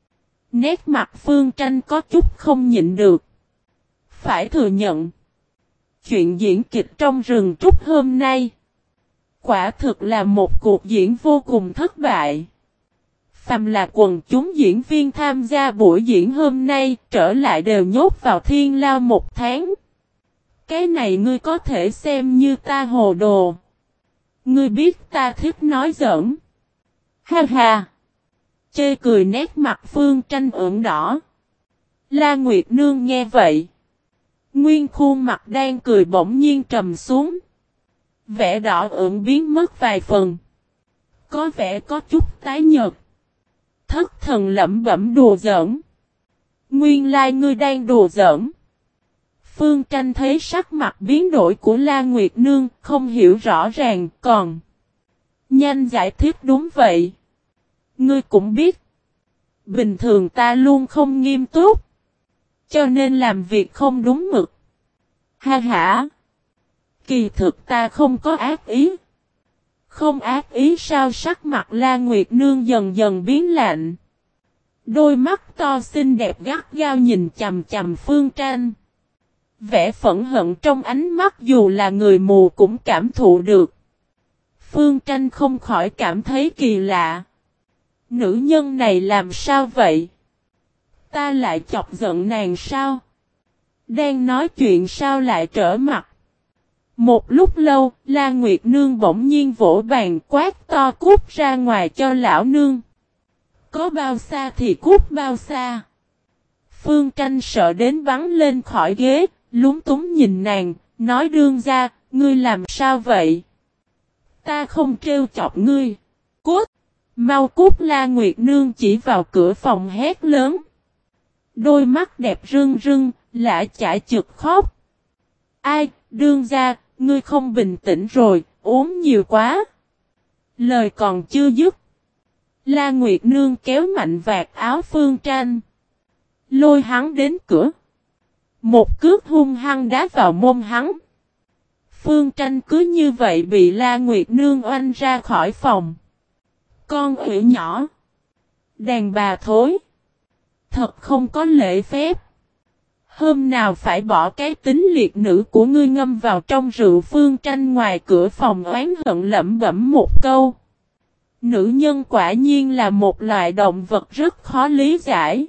Nét mặt Phương Tranh có chút không nhịn được. Phải thừa nhận. Chuyện diễn kịch trong rừng trúc hôm nay. Quả thực là một cuộc diễn vô cùng thất bại. Phàm là quần chúng diễn viên tham gia buổi diễn hôm nay trở lại đều nhốt vào thiên lao 1 tháng. Cái này ngươi có thể xem như ta hồ đồ. Ngươi biết ta thích nói giỡn. Ha ha. Chê cười nét mặt Phương Tranh ửng đỏ. La Nguyệt Nương nghe vậy. Nguyên khuôn mặt đang cười bỗng nhiên trầm xuống. Vẻ đỏ ửng biến mất vài phần. Có vẻ có chút tái nhợt. Thất thần lẩm bẩm đùa giỡn. Nguyên lai ngươi đang đùa giỡn. Phương Tranh thấy sắc mặt biến đổi của La Nguyệt Nương không hiểu rõ ràng còn. Nhanh giải thích đúng vậy. Ngươi cũng biết. Bình thường ta luôn không nghiêm túc. Cho nên làm việc không đúng mực. Ha ha. Kỳ thực ta không có ác ý. Không ác ý sao? Sắc mặt La Nguyệt Nương dần dần biến lạnh. Đôi mắt to xinh đẹp gắt gao nhìn chằm chằm Phương Tranh. Vẻ phẫn hận trong ánh mắt dù là người mù cũng cảm thụ được. Phương Tranh không khỏi cảm thấy kỳ lạ. Nữ nhân này làm sao vậy? Ta lại chọc giận nàng sao? Đang nói chuyện sao lại trở mặt? Một lúc lâu, La Nguyệt Nương bỗng nhiên vỗ bàn quát to cút ra ngoài cho lão nương. Có bao xa thì cút bao xa. Phương Tranh sợ đến bắn lên khỏi ghế, lúng túng nhìn nàng, nói đương gia, ngươi làm sao vậy? Ta không trêu chọc ngươi. Cút! Mau cút! La Nguyệt Nương chỉ vào cửa phòng hét lớn. Đôi mắt đẹp rưng rưng, lã chả chực khóc. Ai, đương gia, ngươi không bình tĩnh rồi, uống nhiều quá. Lời còn chưa dứt. La Nguyệt Nương kéo mạnh vạt áo Phương Tranh. Lôi hắn đến cửa. Một cước hung hăng đá vào mông hắn. Phương Tranh cứ như vậy bị La Nguyệt Nương oanh ra khỏi phòng. Con ủy nhỏ. Đàn bà thối. Thật không có lễ phép. Hôm nào phải bỏ cái tính liệt nữ của ngươi ngâm vào trong rượu. Phương Tranh ngoài cửa phòng oán hận lẩm bẩm một câu. Nữ nhân quả nhiên là một loại động vật rất khó lý giải.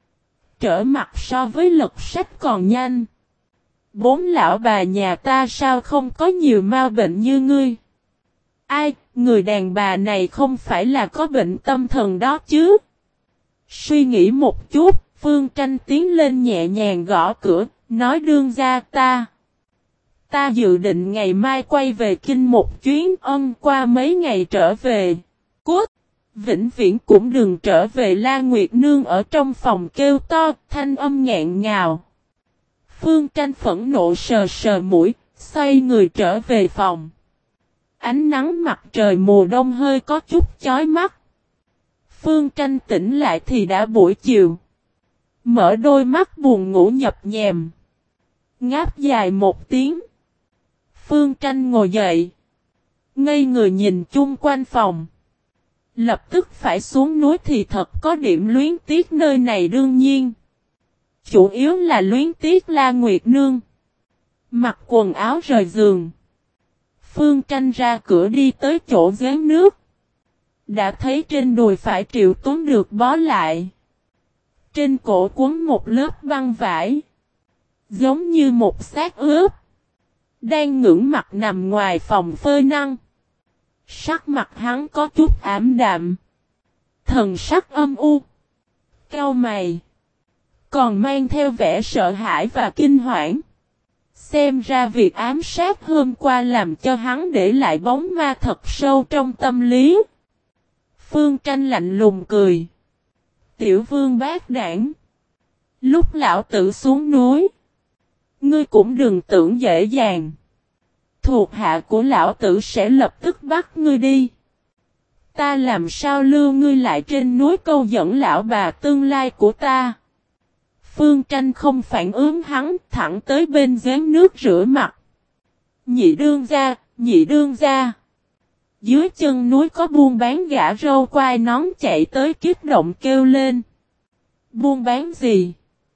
Trở mặt so với lật sách còn nhanh. 4 lão bà nhà ta sao không có nhiều ma bệnh như ngươi? Ai, người đàn bà này không phải là có bệnh tâm thần đó chứ? Suy nghĩ một chút, Phương Tranh tiến lên nhẹ nhàng gõ cửa, nói đương gia ta dự định ngày mai quay về kinh một chuyến, qua mấy ngày trở về. Cút! Vĩnh viễn cũng đừng trở về. La Nguyệt Nương ở trong phòng kêu to, thanh âm nghẹn ngào. Phương Tranh phẫn nộ sờ sờ mũi, xoay người trở về phòng. Ánh nắng mặt trời mùa đông hơi có chút chói mắt. Phương Tranh tỉnh lại thì đã buổi chiều. Mở đôi mắt buồn ngủ nhập nhèm. Ngáp dài một tiếng. Phương Tranh ngồi dậy. Ngây người nhìn chung quanh phòng. Lập tức phải xuống núi thì thật có điểm luyến tiếc nơi này đương nhiên. Chủ yếu là luyến tiếc La Nguyệt Nương. Mặc quần áo rời giường. Phương Tranh ra cửa đi tới chỗ giếng nước. Đã thấy trên đùi phải Triệu Tuấn được bó lại. Trên cổ quấn một lớp băng vải. Giống như một xác ướp. Đang ngưỡng mặt nằm ngoài phòng phơi nắng. Sắc mặt hắn có chút ảm đạm. Thần sắc âm u. Cau mày. Còn mang theo vẻ sợ hãi và kinh hoảng. Xem ra việc ám sát hôm qua làm cho hắn để lại bóng ma thật sâu trong tâm lý. Phương Tranh lạnh lùng cười. Tiểu vương bác đảng. Lúc lão tử xuống núi. Ngươi cũng đừng tưởng dễ dàng. Thuộc hạ của lão tử sẽ lập tức bắt ngươi đi. Ta làm sao lưu ngươi lại trên núi câu dẫn lão bà tương lai của ta. Phương Tranh không phản ứng hắn, thẳng tới bên giếng nước rửa mặt. Nhị đương gia. Dưới chân núi có buôn bán gã râu quai nón chạy tới kích động kêu lên. Buôn bán gì?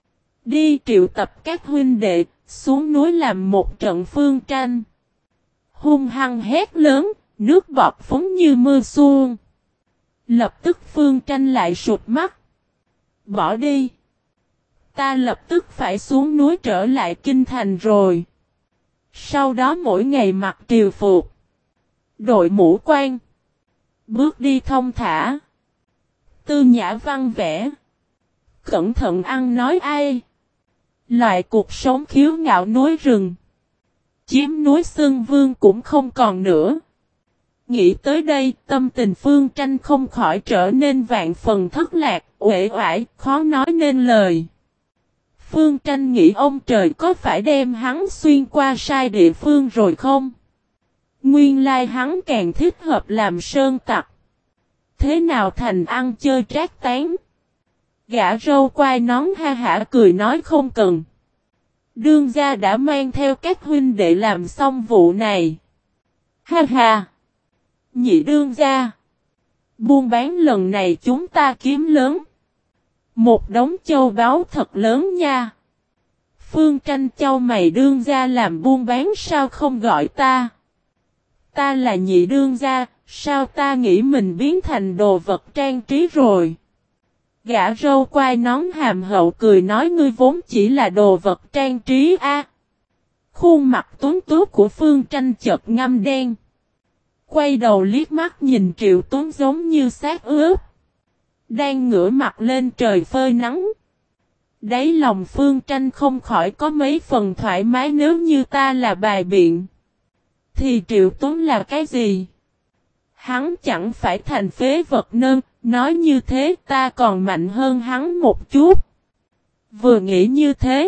Đi triệu tập các huynh đệ, xuống núi làm một trận. Phương Tranh hung hăng hét lớn, nước bọt phóng như mưa xuân. Lập tức Phương Tranh lại sụt mắt. Bỏ đi. Ta lập tức phải xuống núi trở lại kinh thành rồi. Sau đó mỗi ngày mặc triều phục. Đội mũ quan. Bước đi thông thả. Tư nhã văn vẽ. Cẩn thận ăn nói ai. Loại cuộc sống khiếu ngạo núi rừng. Chiếm núi xương vương cũng không còn nữa. Nghĩ tới đây, tâm tình Phương Tranh không khỏi trở nên vạn phần thất lạc, uể oải, khó nói nên lời. Phương Tranh nghĩ ông trời có phải đem hắn xuyên qua sai địa phương rồi không? Nguyên lai hắn càng thích hợp làm sơn tặc. Thế nào thành ăn chơi trác tán? Gã râu quai nón ha hả cười nói không cần. Đương gia đã mang theo các huynh đệ làm xong vụ này. Ha ha! Nhị đương gia! Buôn bán lần này chúng ta kiếm lớn. Một đống châu báu thật lớn nha. Phương Tranh chau mày đương gia làm buôn bán sao không gọi ta? Ta là nhị đương gia, sao ta nghĩ mình biến thành đồ vật trang trí rồi? Gã râu quai nón hàm hậu cười nói ngươi vốn chỉ là đồ vật trang trí a. Khuôn mặt tuấn tú của Phương Tranh chợt ngăm đen. Quay đầu liếc mắt nhìn Triệu Tuấn giống như xác ướp. Đang ngửa mặt lên trời phơi nắng. Đáy lòng Phương Tranh không khỏi có mấy phần thoải mái nếu như ta là bài biện. Thì Triệu Tuấn là cái gì? Hắn chẳng phải thành phế vật nơn, nói như thế ta còn mạnh hơn hắn một chút. Vừa nghĩ như thế.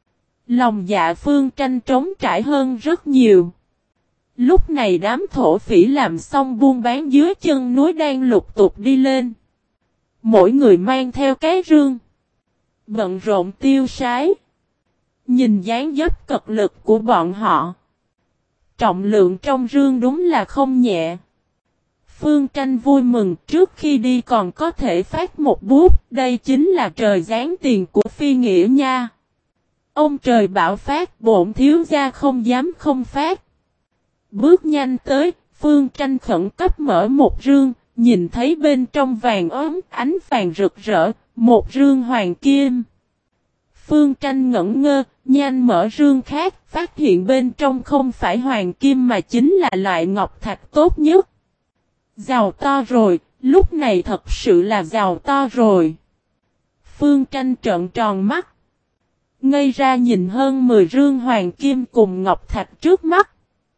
Lòng dạ Phương Tranh trống trải hơn rất nhiều. Lúc này đám thổ phỉ làm xong buôn bán dưới chân núi đang lục tục đi lên. Mỗi người mang theo cái rương. Bận rộn tiêu sái. Nhìn dáng dấp cật lực của bọn họ. Trọng lượng trong rương đúng là không nhẹ. Phương Tranh vui mừng trước khi đi còn có thể phát một bút. Đây chính là trời giáng tiền của phi nghĩa nha. Ông trời bảo phát bổn thiếu gia không dám không phát. Bước nhanh tới, Phương Tranh khẩn cấp mở một rương, nhìn thấy bên trong vàng ốm, ánh vàng rực rỡ, một rương hoàng kim. Phương Tranh ngẩn ngơ, nhanh mở rương khác, phát hiện bên trong không phải hoàng kim mà chính là loại ngọc thạch tốt nhất. Giàu to rồi, lúc này thật sự là giàu to rồi. Phương Tranh trợn tròn mắt. Ngây ra nhìn hơn 10 rương hoàng kim cùng ngọc thạch trước mắt.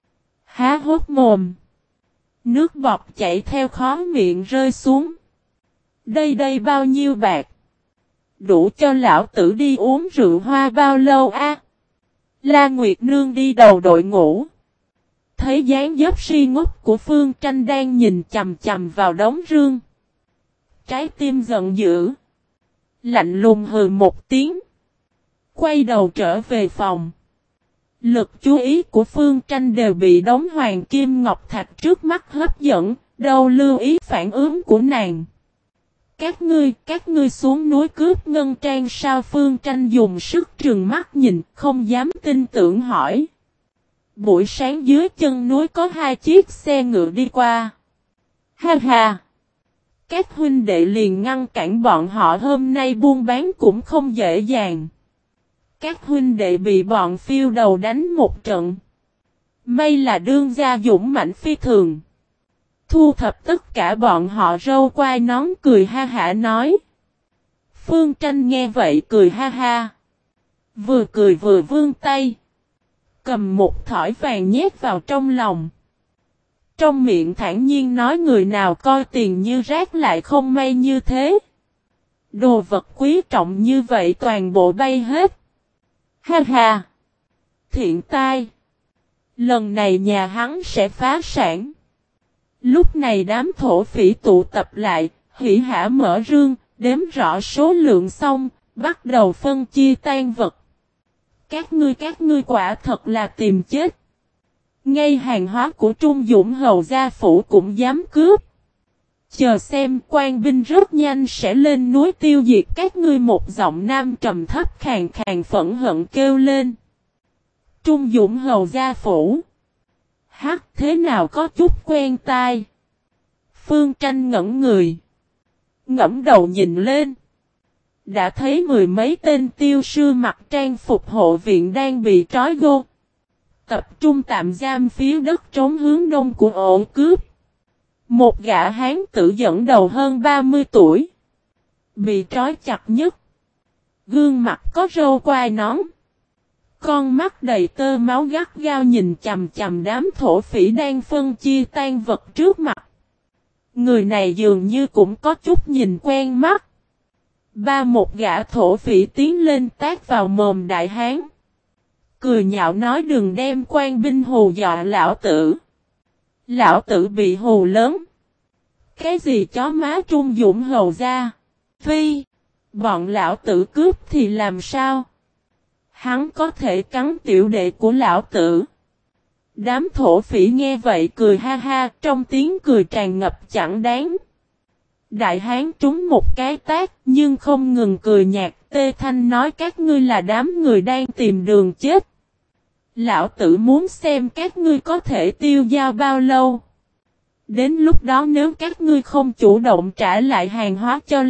Há hốt mồm. Nước bọt chảy theo khóe miệng rơi xuống. Đây bao nhiêu bạc? Đủ cho lão tử đi uống rượu hoa bao lâu a? La Nguyệt Nương đi đầu đội ngũ. Thấy dáng dấp si ngốc của Phương Tranh đang nhìn chằm chằm vào đống rương. Trái tim giận dữ. Lạnh lùng hừ một tiếng. Quay đầu trở về phòng. Lực chú ý của Phương Tranh đều bị đống hoàng kim ngọc thạch trước mắt hấp dẫn, đâu lưu ý phản ứng của nàng. Các ngươi xuống núi cướp ngân trang sao? Phương Tranh dùng sức trừng mắt nhìn, không dám tin tưởng hỏi. Buổi sáng dưới chân núi có 2 chiếc xe ngựa đi qua. Ha ha! Các huynh đệ liền ngăn cản bọn họ, hôm nay buôn bán cũng không dễ dàng. Các huynh đệ bị bọn phiêu đầu đánh một trận. May là đương gia dũng mãnh phi thường. Thu thập tất cả bọn họ, râu quai nón cười ha hả nói. Phương Tranh nghe vậy cười ha ha. Vừa cười vừa vươn tay. Cầm một thỏi vàng nhét vào trong lòng. Trong miệng thản nhiên nói, người nào coi tiền như rác lại không may như thế. Đồ vật quý trọng như vậy toàn bộ bay hết. Ha ha! Thiện tai! Lần này nhà hắn sẽ phá sản. Lúc này đám thổ phỉ tụ tập lại, hỉ hả mở rương, đếm rõ số lượng xong, bắt đầu phân chia tang vật. Các ngươi quả thật là tìm chết. Ngay hàng hóa của Trung Dũng hầu gia phủ cũng dám cướp. Chờ xem, quan binh rất nhanh sẽ lên núi tiêu diệt các ngươi. Một giọng nam trầm thấp khàn khàn phẫn hận kêu lên. Trung Dũng hầu gia phủ. Hắc, thế nào có chút quen tai. Phương Tranh ngẩn người. Ngẫm đầu nhìn lên. Đã thấy 10 mấy tên tiêu sư mặc trang phục hộ viện đang bị trói gô. Tập trung tạm giam phía đất trống hướng đông của ổ cướp. Một gã hán tử dẫn đầu hơn 30 tuổi. Bị trói chặt nhất. Gương mặt có râu quai nón. Con mắt đầy tơ máu gắt gao nhìn chằm chằm đám thổ phỉ đang phân chia tang vật trước mặt. Người này dường như cũng có chút nhìn quen mắt. Một gã thổ phỉ tiến lên tát vào mồm đại hán. Cười nhạo nói, đừng đem quan binh hù dọa lão tử. Lão tử bị hù lớn. Cái gì chó má Trung Dũng hầu gia? Phi! Bọn lão tử cướp thì làm sao? Hắn có thể cắn tiểu đệ của lão tử. Đám thổ phỉ nghe vậy cười ha ha, trong tiếng cười tràn ngập chẳng đáng. Đại hán trúng một cái tát nhưng không ngừng cười nhạt, tê thanh nói, các ngươi là đám người đang tìm đường chết. Lão tử muốn xem các ngươi có thể tiêu dao bao lâu. Đến lúc đó nếu các ngươi không chủ động trả lại hàng hóa cho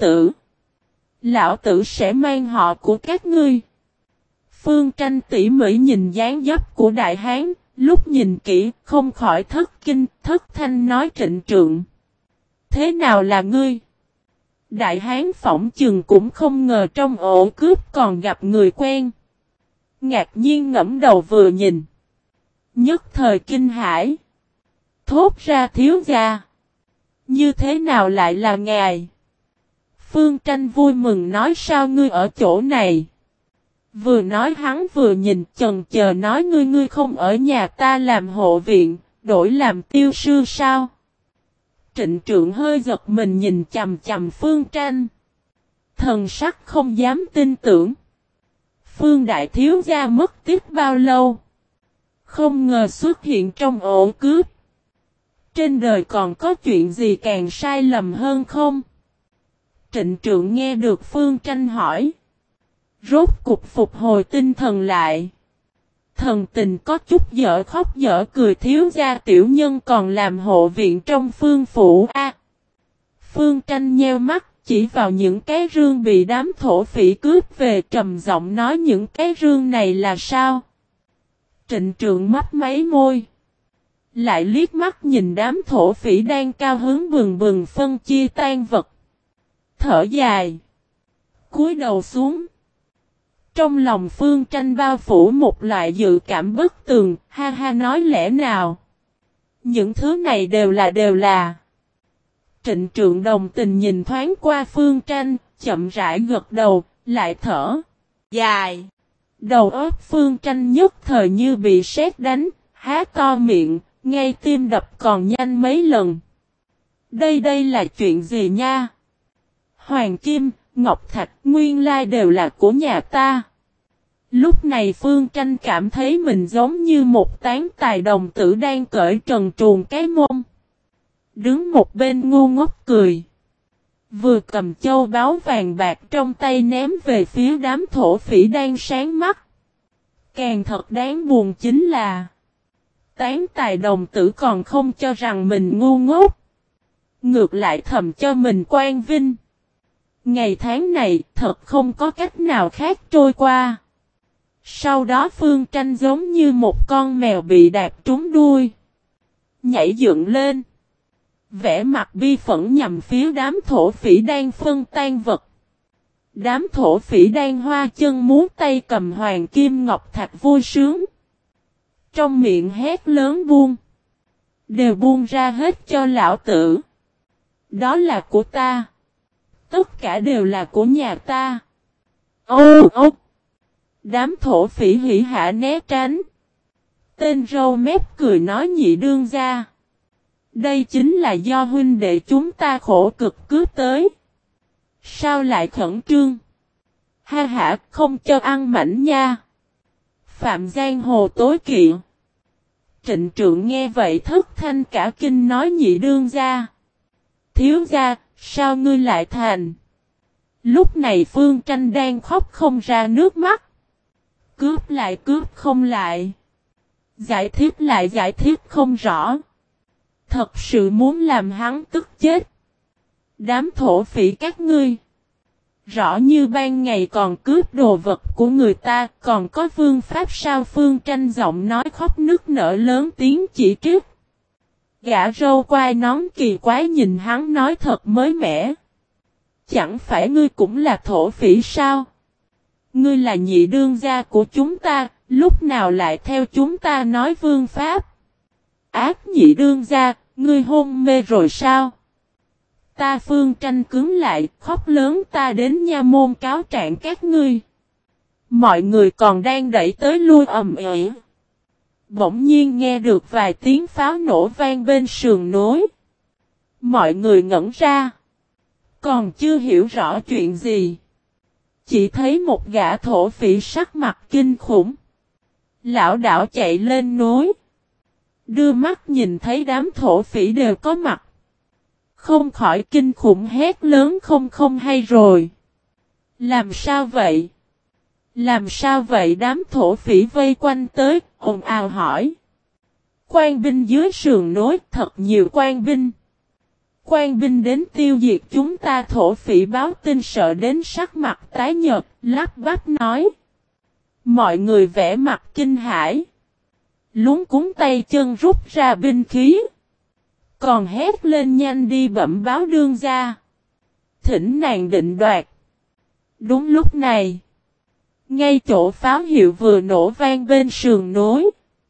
lão tử sẽ mang họ của các ngươi. Phương Tranh tỉ mỉ nhìn dáng dấp của đại hán, lúc nhìn kỹ không khỏi thất kinh, thất thanh nói, Trịnh Trượng. Thế nào là ngươi? Đại hán phỏng chừng cũng không ngờ trong ổ cướp còn gặp người quen. Ngạc nhiên ngẫm đầu vừa nhìn. Nhất thời kinh hãi. Thốt ra, thiếu gia. Như thế nào lại là ngài? Phương Tranh vui mừng nói, sao ngươi ở chỗ này? Vừa nói hắn vừa nhìn, chần chờ nói, ngươi không ở nhà ta làm hộ viện, đổi làm tiêu sư sao? Trịnh Trượng hơi giật mình nhìn chằm chằm Phương Tranh. Thần sắc không dám tin tưởng. Phương đại thiếu gia mất tích bao lâu? Không ngờ xuất hiện trong ổ cướp. Trên đời còn có chuyện gì càng sai lầm hơn không? Trịnh Trượng nghe được Phương Tranh hỏi. Rốt cục phục hồi tinh thần lại. Thần tình có chút dở khóc dở cười, thiếu gia tiểu nhân còn làm hộ viện trong Phương phủ a. Phương Tranh nheo mắt chỉ vào những cái rương bị đám thổ phỉ cướp về, trầm giọng nói, những cái rương này là sao? Trịnh Trượng mấp máy môi. Lại liếc mắt nhìn đám thổ phỉ đang cao hứng bừng bừng phân chia tang vật. Thở dài. Cúi đầu xuống. Trong lòng Phương Tranh bao phủ một loại dự cảm bất tường, ha ha nói, lẽ nào? Những thứ này đều là. Trịnh Trượng đồng tình nhìn thoáng qua Phương Tranh, chậm rãi gật đầu, lại thở dài. Đầu óc Phương Tranh nhất thời như bị sét đánh, há to miệng, ngay tim đập còn nhanh mấy lần. Đây là chuyện gì nha? Hoàng kim, ngọc thạch, nguyên lai đều là của nhà ta. Lúc này Phương Tranh cảm thấy mình giống như một tán tài đồng tử đang cởi trần truồng cái mông. Đứng một bên ngu ngốc cười. Vừa cầm châu báu vàng bạc trong tay ném về phía đám thổ phỉ đang sáng mắt. Càng thật đáng buồn chính là tán tài đồng tử còn không cho rằng mình ngu ngốc. Ngược lại thầm cho mình quan vinh. Ngày tháng này thật không có cách nào khác trôi qua. Sau đó Phương Tranh giống như một con mèo bị đạp trúng đuôi. Nhảy dựng lên. Vẻ mặt bi phẫn nhằm phía đám thổ phỉ đang phân tan vật. Đám thổ phỉ đang hoa chân múa tay cầm hoàng kim ngọc thạch vui sướng. Trong miệng hét lớn buông. Đều buông ra hết cho lão tử. Đó là của ta. Tất cả đều là của nhà ta. Ô ô. Đám thổ phỉ hỉ hả né tránh. Tên râu mép cười nói nhị đương gia. Đây chính là do huynh đệ chúng ta khổ cực cướp tới. Sao lại khẩn trương? Ha hả không cho ăn mảnh nha. Phạm giang hồ tối kỵ. Trịnh Trượng nghe vậy thất thanh cả kinh nói nhị đương gia. Thiếu gia, sao ngươi lại thành? Lúc này Phương Tranh đang khóc không ra nước mắt. Cướp lại cướp không lại. Giải thích lại giải thích không rõ. Thật sự muốn làm hắn tức chết. Đám thổ phỉ các ngươi. Rõ như ban ngày còn cướp đồ vật của người ta, còn có phương pháp sao? Phương Tranh giọng nói khóc nức nở lớn tiếng chỉ trích. Gã râu quai nón kỳ quái nhìn hắn nói thật mới mẻ. Chẳng phải ngươi cũng là thổ phỉ sao? Ngươi là nhị đương gia của chúng ta, lúc nào lại theo chúng ta nói vương pháp? Ác nhị đương gia, ngươi hôn mê rồi sao? Ta Phương Tranh cứng lại, khóc lớn ta đến nha môn cáo trạng các ngươi. Mọi người còn đang đẩy tới lui ầm ĩ. Bỗng nhiên nghe được vài tiếng pháo nổ vang bên sườn núi. Mọi người ngẩn ra. Còn chưa hiểu rõ chuyện gì. Chỉ thấy một gã thổ phỉ sắc mặt kinh khủng. Lão đảo chạy lên núi. Đưa mắt nhìn thấy đám thổ phỉ đều có mặt. Không khỏi kinh khủng hét lớn không hay rồi. Làm sao vậy? Làm sao vậy? Đám thổ phỉ vây quanh tới, ồn ào hỏi. Quan binh dưới sườn núi, thật nhiều quan binh. Quan binh đến tiêu diệt chúng ta. Thổ phỉ báo tin sợ đến sắc mặt tái nhợt, lắp bắp nói. Mọi người vẽ mặt kinh hãi. Luống cuống tay chân rút ra binh khí. Còn hét lên nhanh đi bẩm báo đương gia. Thỉnh nàng định đoạt. Đúng lúc này. Ngay chỗ pháo hiệu vừa nổ vang bên sườn núi.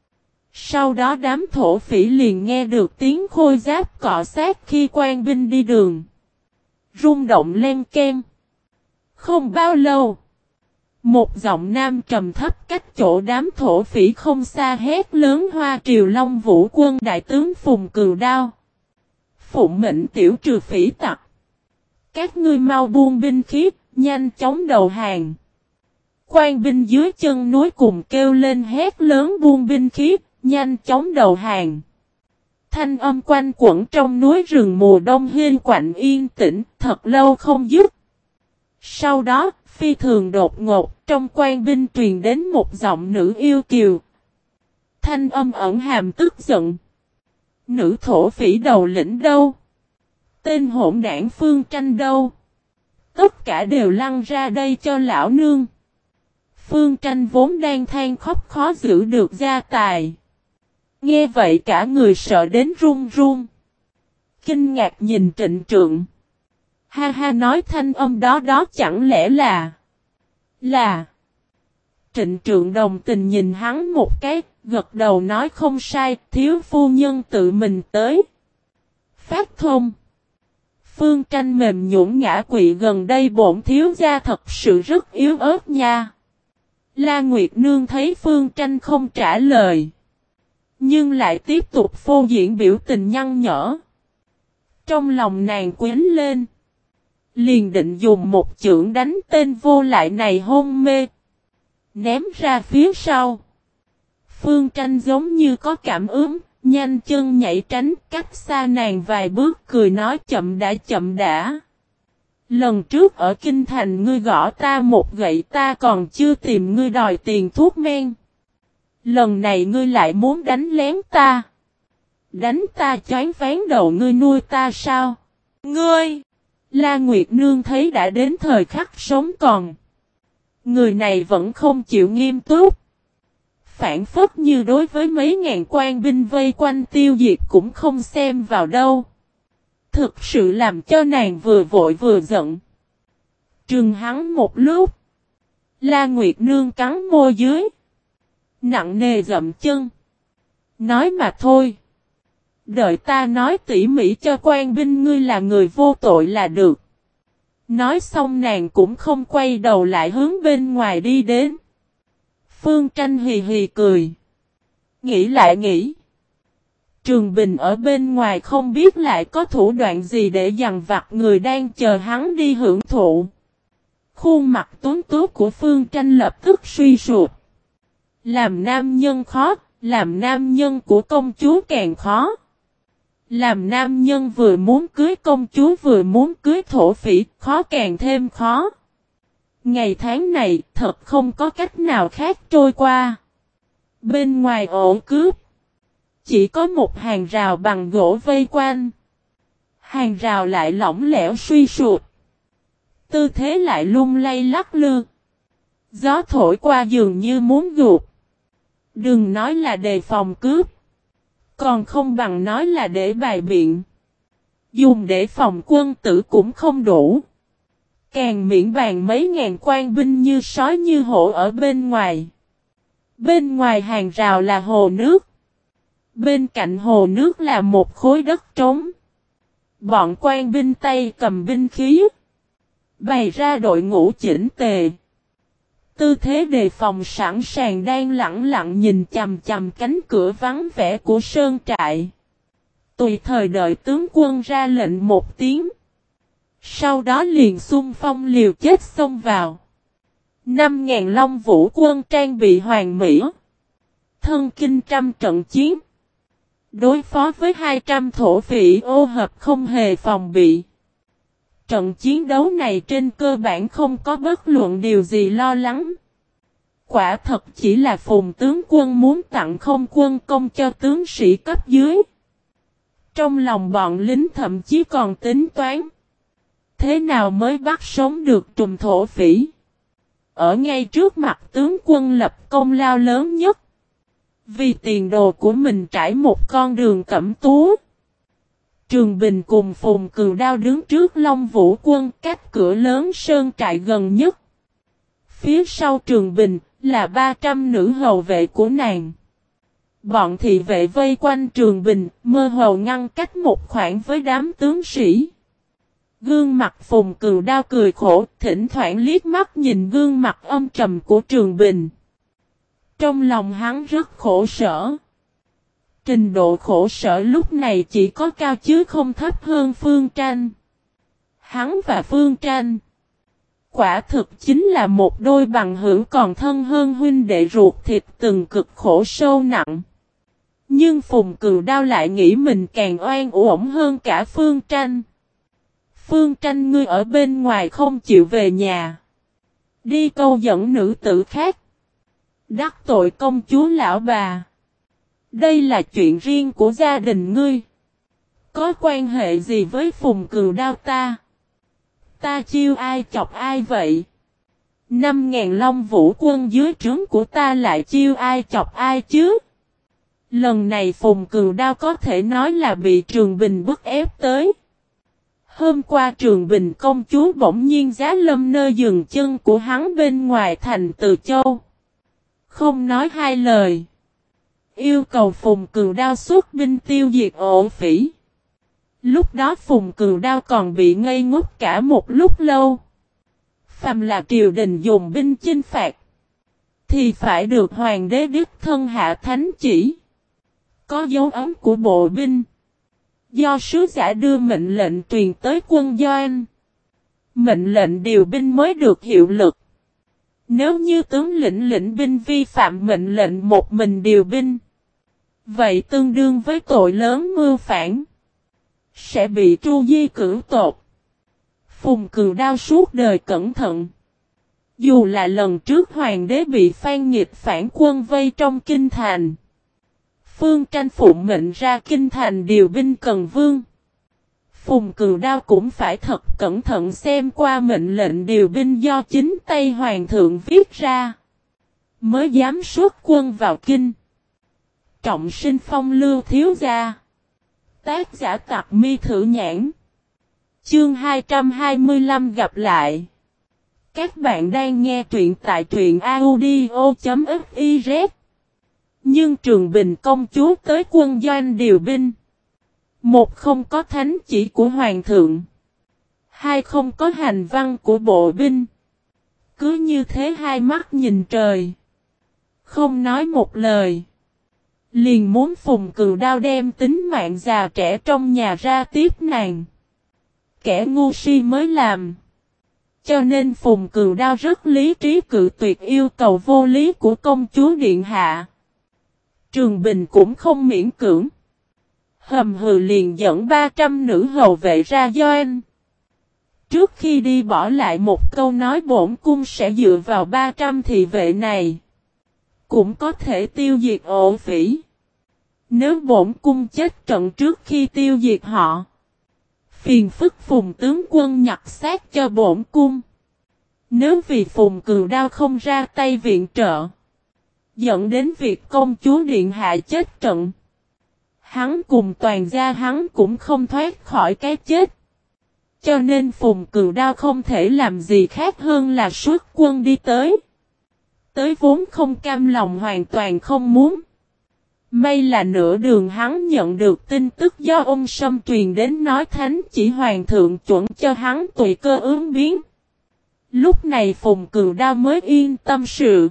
Sau đó đám thổ phỉ liền nghe được tiếng khôi giáp cọ sát khi quan binh đi đường. Rung động len ken. Không bao lâu. Một giọng nam trầm thấp cách chỗ đám thổ phỉ không xa hét lớn Hoa Triều Long Vũ quân đại tướng Phùng Cừu Đao. Phụng mệnh tiểu trừ phỉ tặc. Các ngươi mau buông binh khí, nhanh chóng đầu hàng. Quan binh dưới chân núi cùng kêu lên hét lớn buông binh khí, nhanh chóng đầu hàng. Thanh âm quanh quẩn trong núi rừng mùa đông hiên quạnh yên tĩnh, thật lâu không dứt. Sau đó, phi thường đột ngột, trong quan binh truyền đến một giọng nữ yêu kiều. Thanh âm ẩn hàm tức giận. Nữ thổ phỉ đầu lĩnh đâu? Tên hỗn đảng Phương Tranh đâu? Tất cả đều lăn ra đây cho lão nương. Phương Tranh vốn đang than khóc khó giữ được gia tài. Nghe vậy cả người sợ đến run run. Kinh ngạc nhìn Trịnh Trượng. Ha ha nói thanh âm đó chẳng lẽ là. Trịnh Trượng đồng tình nhìn hắn một cái, gật đầu nói không sai, thiếu phu nhân tự mình tới. Phát thông. Phương Tranh mềm nhũn ngã quỵ gần đây bổn thiếu gia thật sự rất yếu ớt nha. La Nguyệt Nương thấy Phương Tranh không trả lời. Nhưng lại tiếp tục phô diễn biểu tình nhăn nhở. Trong lòng nàng quyến lên. Liền định dùng một chưởng đánh tên vô lại này hôn mê. Ném ra phía sau. Phương Tranh giống như có cảm ứng. Nhanh chân nhảy tránh cách xa nàng vài bước cười nói chậm đã. Lần trước ở Kinh Thành ngươi gõ ta một gậy ta còn chưa tìm ngươi đòi tiền thuốc men. Lần này ngươi lại muốn đánh lén ta. Đánh ta choáng váng đầu ngươi nuôi ta sao? Ngươi! La Nguyệt Nương thấy đã đến thời khắc sống còn. Người này vẫn không chịu nghiêm túc. Phản phất như đối với mấy ngàn quan binh vây quanh tiêu diệt cũng không xem vào đâu. Thực sự làm cho nàng vừa vội vừa giận. Trừng hắn một lúc. La Nguyệt Nương cắn môi dưới. Nặng nề dậm chân. Nói mà thôi. Đợi ta nói tỉ mỉ cho quan binh ngươi là người vô tội là được. Nói xong nàng cũng không quay đầu lại hướng bên ngoài đi đến. Phương Tranh hì hì cười. Nghĩ lại nghĩ. Trường Bình ở bên ngoài không biết lại có thủ đoạn gì để dằn vặt người đang chờ hắn đi hưởng thụ. Khuôn mặt tuấn tú của Phương Tranh lập tức suy sụp. Làm nam nhân khó, làm nam nhân của công chúa càng khó. Làm nam nhân vừa muốn cưới công chúa vừa muốn cưới thổ phỉ, khó càng thêm khó. Ngày tháng này thật không có cách nào khác trôi qua. Bên ngoài ổ cướp, chỉ có một hàng rào bằng gỗ vây quanh. Hàng rào lại lỏng lẻo suy sụp. Tư thế lại lung lay lắc lư. Gió thổi qua dường như muốn gục. Đừng nói là đề phòng cướp. Còn không bằng nói là để bài biện. Dùng để phòng quân tử cũng không đủ. Càng miễn bàn mấy ngàn quan binh như sói như hổ ở bên ngoài. Bên ngoài hàng rào là hồ nước. Bên cạnh hồ nước là một khối đất trống. Bọn quan binh tay cầm binh khí. Bày ra đội ngũ chỉnh tề. Tư thế đề phòng sẵn sàng đang lặng lặng nhìn chằm chằm cánh cửa vắng vẻ của sơn trại. Tùy thời đợi tướng quân ra lệnh một tiếng. Sau đó liền xung phong liều chết xông vào. 5.000 Long Vũ quân trang bị hoàn mỹ. Thân kinh trăm trận chiến. Đối phó với 200 thổ phỉ ô hợp không hề phòng bị. Trận chiến đấu này trên cơ bản không có bất luận điều gì lo lắng. Quả thật chỉ là Phùng tướng quân muốn tặng không quân công cho tướng sĩ cấp dưới. Trong lòng bọn lính thậm chí còn tính toán. Thế nào mới bắt sống được trùm thổ phỉ? Ở ngay trước mặt tướng quân lập công lao lớn nhất. Vì tiền đồ của mình trải một con đường cẩm tú. Trường Bình cùng Phùng Cừu Đao đứng trước Long Vũ quân cách cửa lớn sơn trại gần nhất. Phía sau Trường Bình là 300 nữ hầu vệ của nàng. Bọn thị vệ vây quanh Trường Bình mơ hồ ngăn cách một khoảng với đám tướng sĩ. Gương mặt Phùng Cừu Đao cười khổ, thỉnh thoảng liếc mắt nhìn gương mặt âm trầm của Trường Bình. Trong lòng hắn rất khổ sở. Trình độ khổ sở lúc này chỉ có cao chứ không thấp hơn Phương Tranh. Hắn và Phương Tranh quả thực chính là một đôi bằng hữu còn thân hơn huynh đệ ruột thịt từng cực khổ sâu nặng. Nhưng Phùng Cừu Đao lại nghĩ mình càng oan uổng hơn cả Phương Tranh. Phương Tranh ngươi ở bên ngoài không chịu về nhà. Đi câu dẫn nữ tử khác. Đắc tội công chúa lão bà. Đây là chuyện riêng của gia đình ngươi. Có quan hệ gì với Phùng Cừu Đao ta? Ta chiêu ai chọc ai vậy? 5.000 Long Vũ quân dưới trướng của ta lại chiêu ai chọc ai chứ? Lần này Phùng Cừu Đao có thể nói là bị Trường Bình bức ép tới. Hôm qua Trường Bình công chúa bỗng nhiên giá lâm nơi dừng chân của hắn bên ngoài thành Từ Châu. Không nói hai lời. Yêu cầu Phùng Cừu Đao xuất binh tiêu diệt ổ phỉ. Lúc đó Phùng Cừu Đao còn bị ngây ngốc cả một lúc lâu. Phàm là triều đình dùng binh chinh phạt. Thì phải được hoàng đế đích thân hạ thánh chỉ. Có dấu ấn của bộ binh. Do sứ giả đưa mệnh lệnh truyền tới quân doanh. Mệnh lệnh điều binh mới được hiệu lực. Nếu như tướng lĩnh binh vi phạm mệnh lệnh một mình điều binh. Vậy tương đương với tội lớn mưu phản. Sẽ bị tru di cửu tột. Phùng Cừu Đao suốt đời cẩn thận. Dù là lần trước hoàng đế bị Phan Nghịch phản quân vây trong kinh thành. Phương Tranh phụng mệnh ra kinh thành điều binh Cần Vương. Phùng Cừu Đao cũng phải thật cẩn thận xem qua mệnh lệnh điều binh do chính tay hoàng thượng viết ra. Mới dám xuất quân vào kinh. Trọng sinh phong lưu thiếu gia. Tác giả Tặc Mi Thử Nhãn. Chương 225 gặp lại. Các bạn đang nghe truyện tại truyện audio.fiz. Nhưng Trường Bình công chúa tới quân doanh điều binh. Một, không có thánh chỉ của hoàng thượng. Hai, không có hành văn của bộ binh. Cứ như thế hai mắt nhìn trời. Không nói một lời. Liền muốn Phùng Cừu Đao đem tính mạng già trẻ trong nhà ra tiếp nàng. Kẻ ngu si mới làm. Cho nên Phùng Cừu Đao rất lý trí cự tuyệt yêu cầu vô lý của công chúa điện hạ. Trường Bình cũng không miễn cưỡng. Hầm hừ liền dẫn 300 nữ hầu vệ ra doanh. Trước khi đi bỏ lại một câu nói bổn cung sẽ dựa vào 300 thị vệ này. Cũng có thể tiêu diệt ổ phỉ. Nếu bổn cung chết trận trước khi tiêu diệt họ. Phiền phức Phùng tướng quân nhặt xác cho bổn cung. Nếu vì Phùng Cừu Đao không ra tay viện trợ. Dẫn đến việc công chúa điện hạ chết trận. Hắn cùng toàn gia hắn cũng không thoát khỏi cái chết. Cho nên Phùng Cừu Đao không thể làm gì khác hơn là xuất quân đi tới. Tới vốn không cam lòng hoàn toàn không muốn. May là nửa đường hắn nhận được tin tức do ông Sâm truyền đến nói thánh chỉ hoàng thượng chuẩn cho hắn tùy cơ ứng biến. Lúc này Phùng Cừu Đao mới yên tâm sự.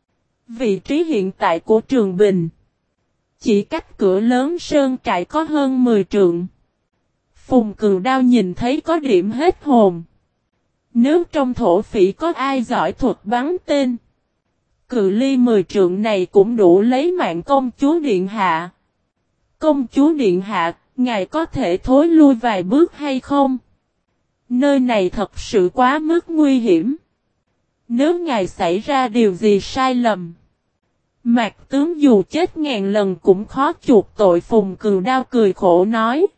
Vị trí hiện tại của Trường Bình. Chỉ cách cửa lớn sơn trại có hơn 10 trượng. Phùng Cừu Đao nhìn thấy có điểm hết hồn. Nếu trong thổ phỉ có ai giỏi thuật bắn tên. Cự ly 10 trượng này cũng đủ lấy mạng công chúa điện hạ. Công chúa điện hạ, ngài có thể thối lui vài bước hay không? Nơi này thật sự quá mức nguy hiểm. Nếu ngài xảy ra điều gì sai lầm. Mạc tướng dù chết ngàn lần cũng khó chuộc tội. Phùng Cừu Đao cười khổ nói.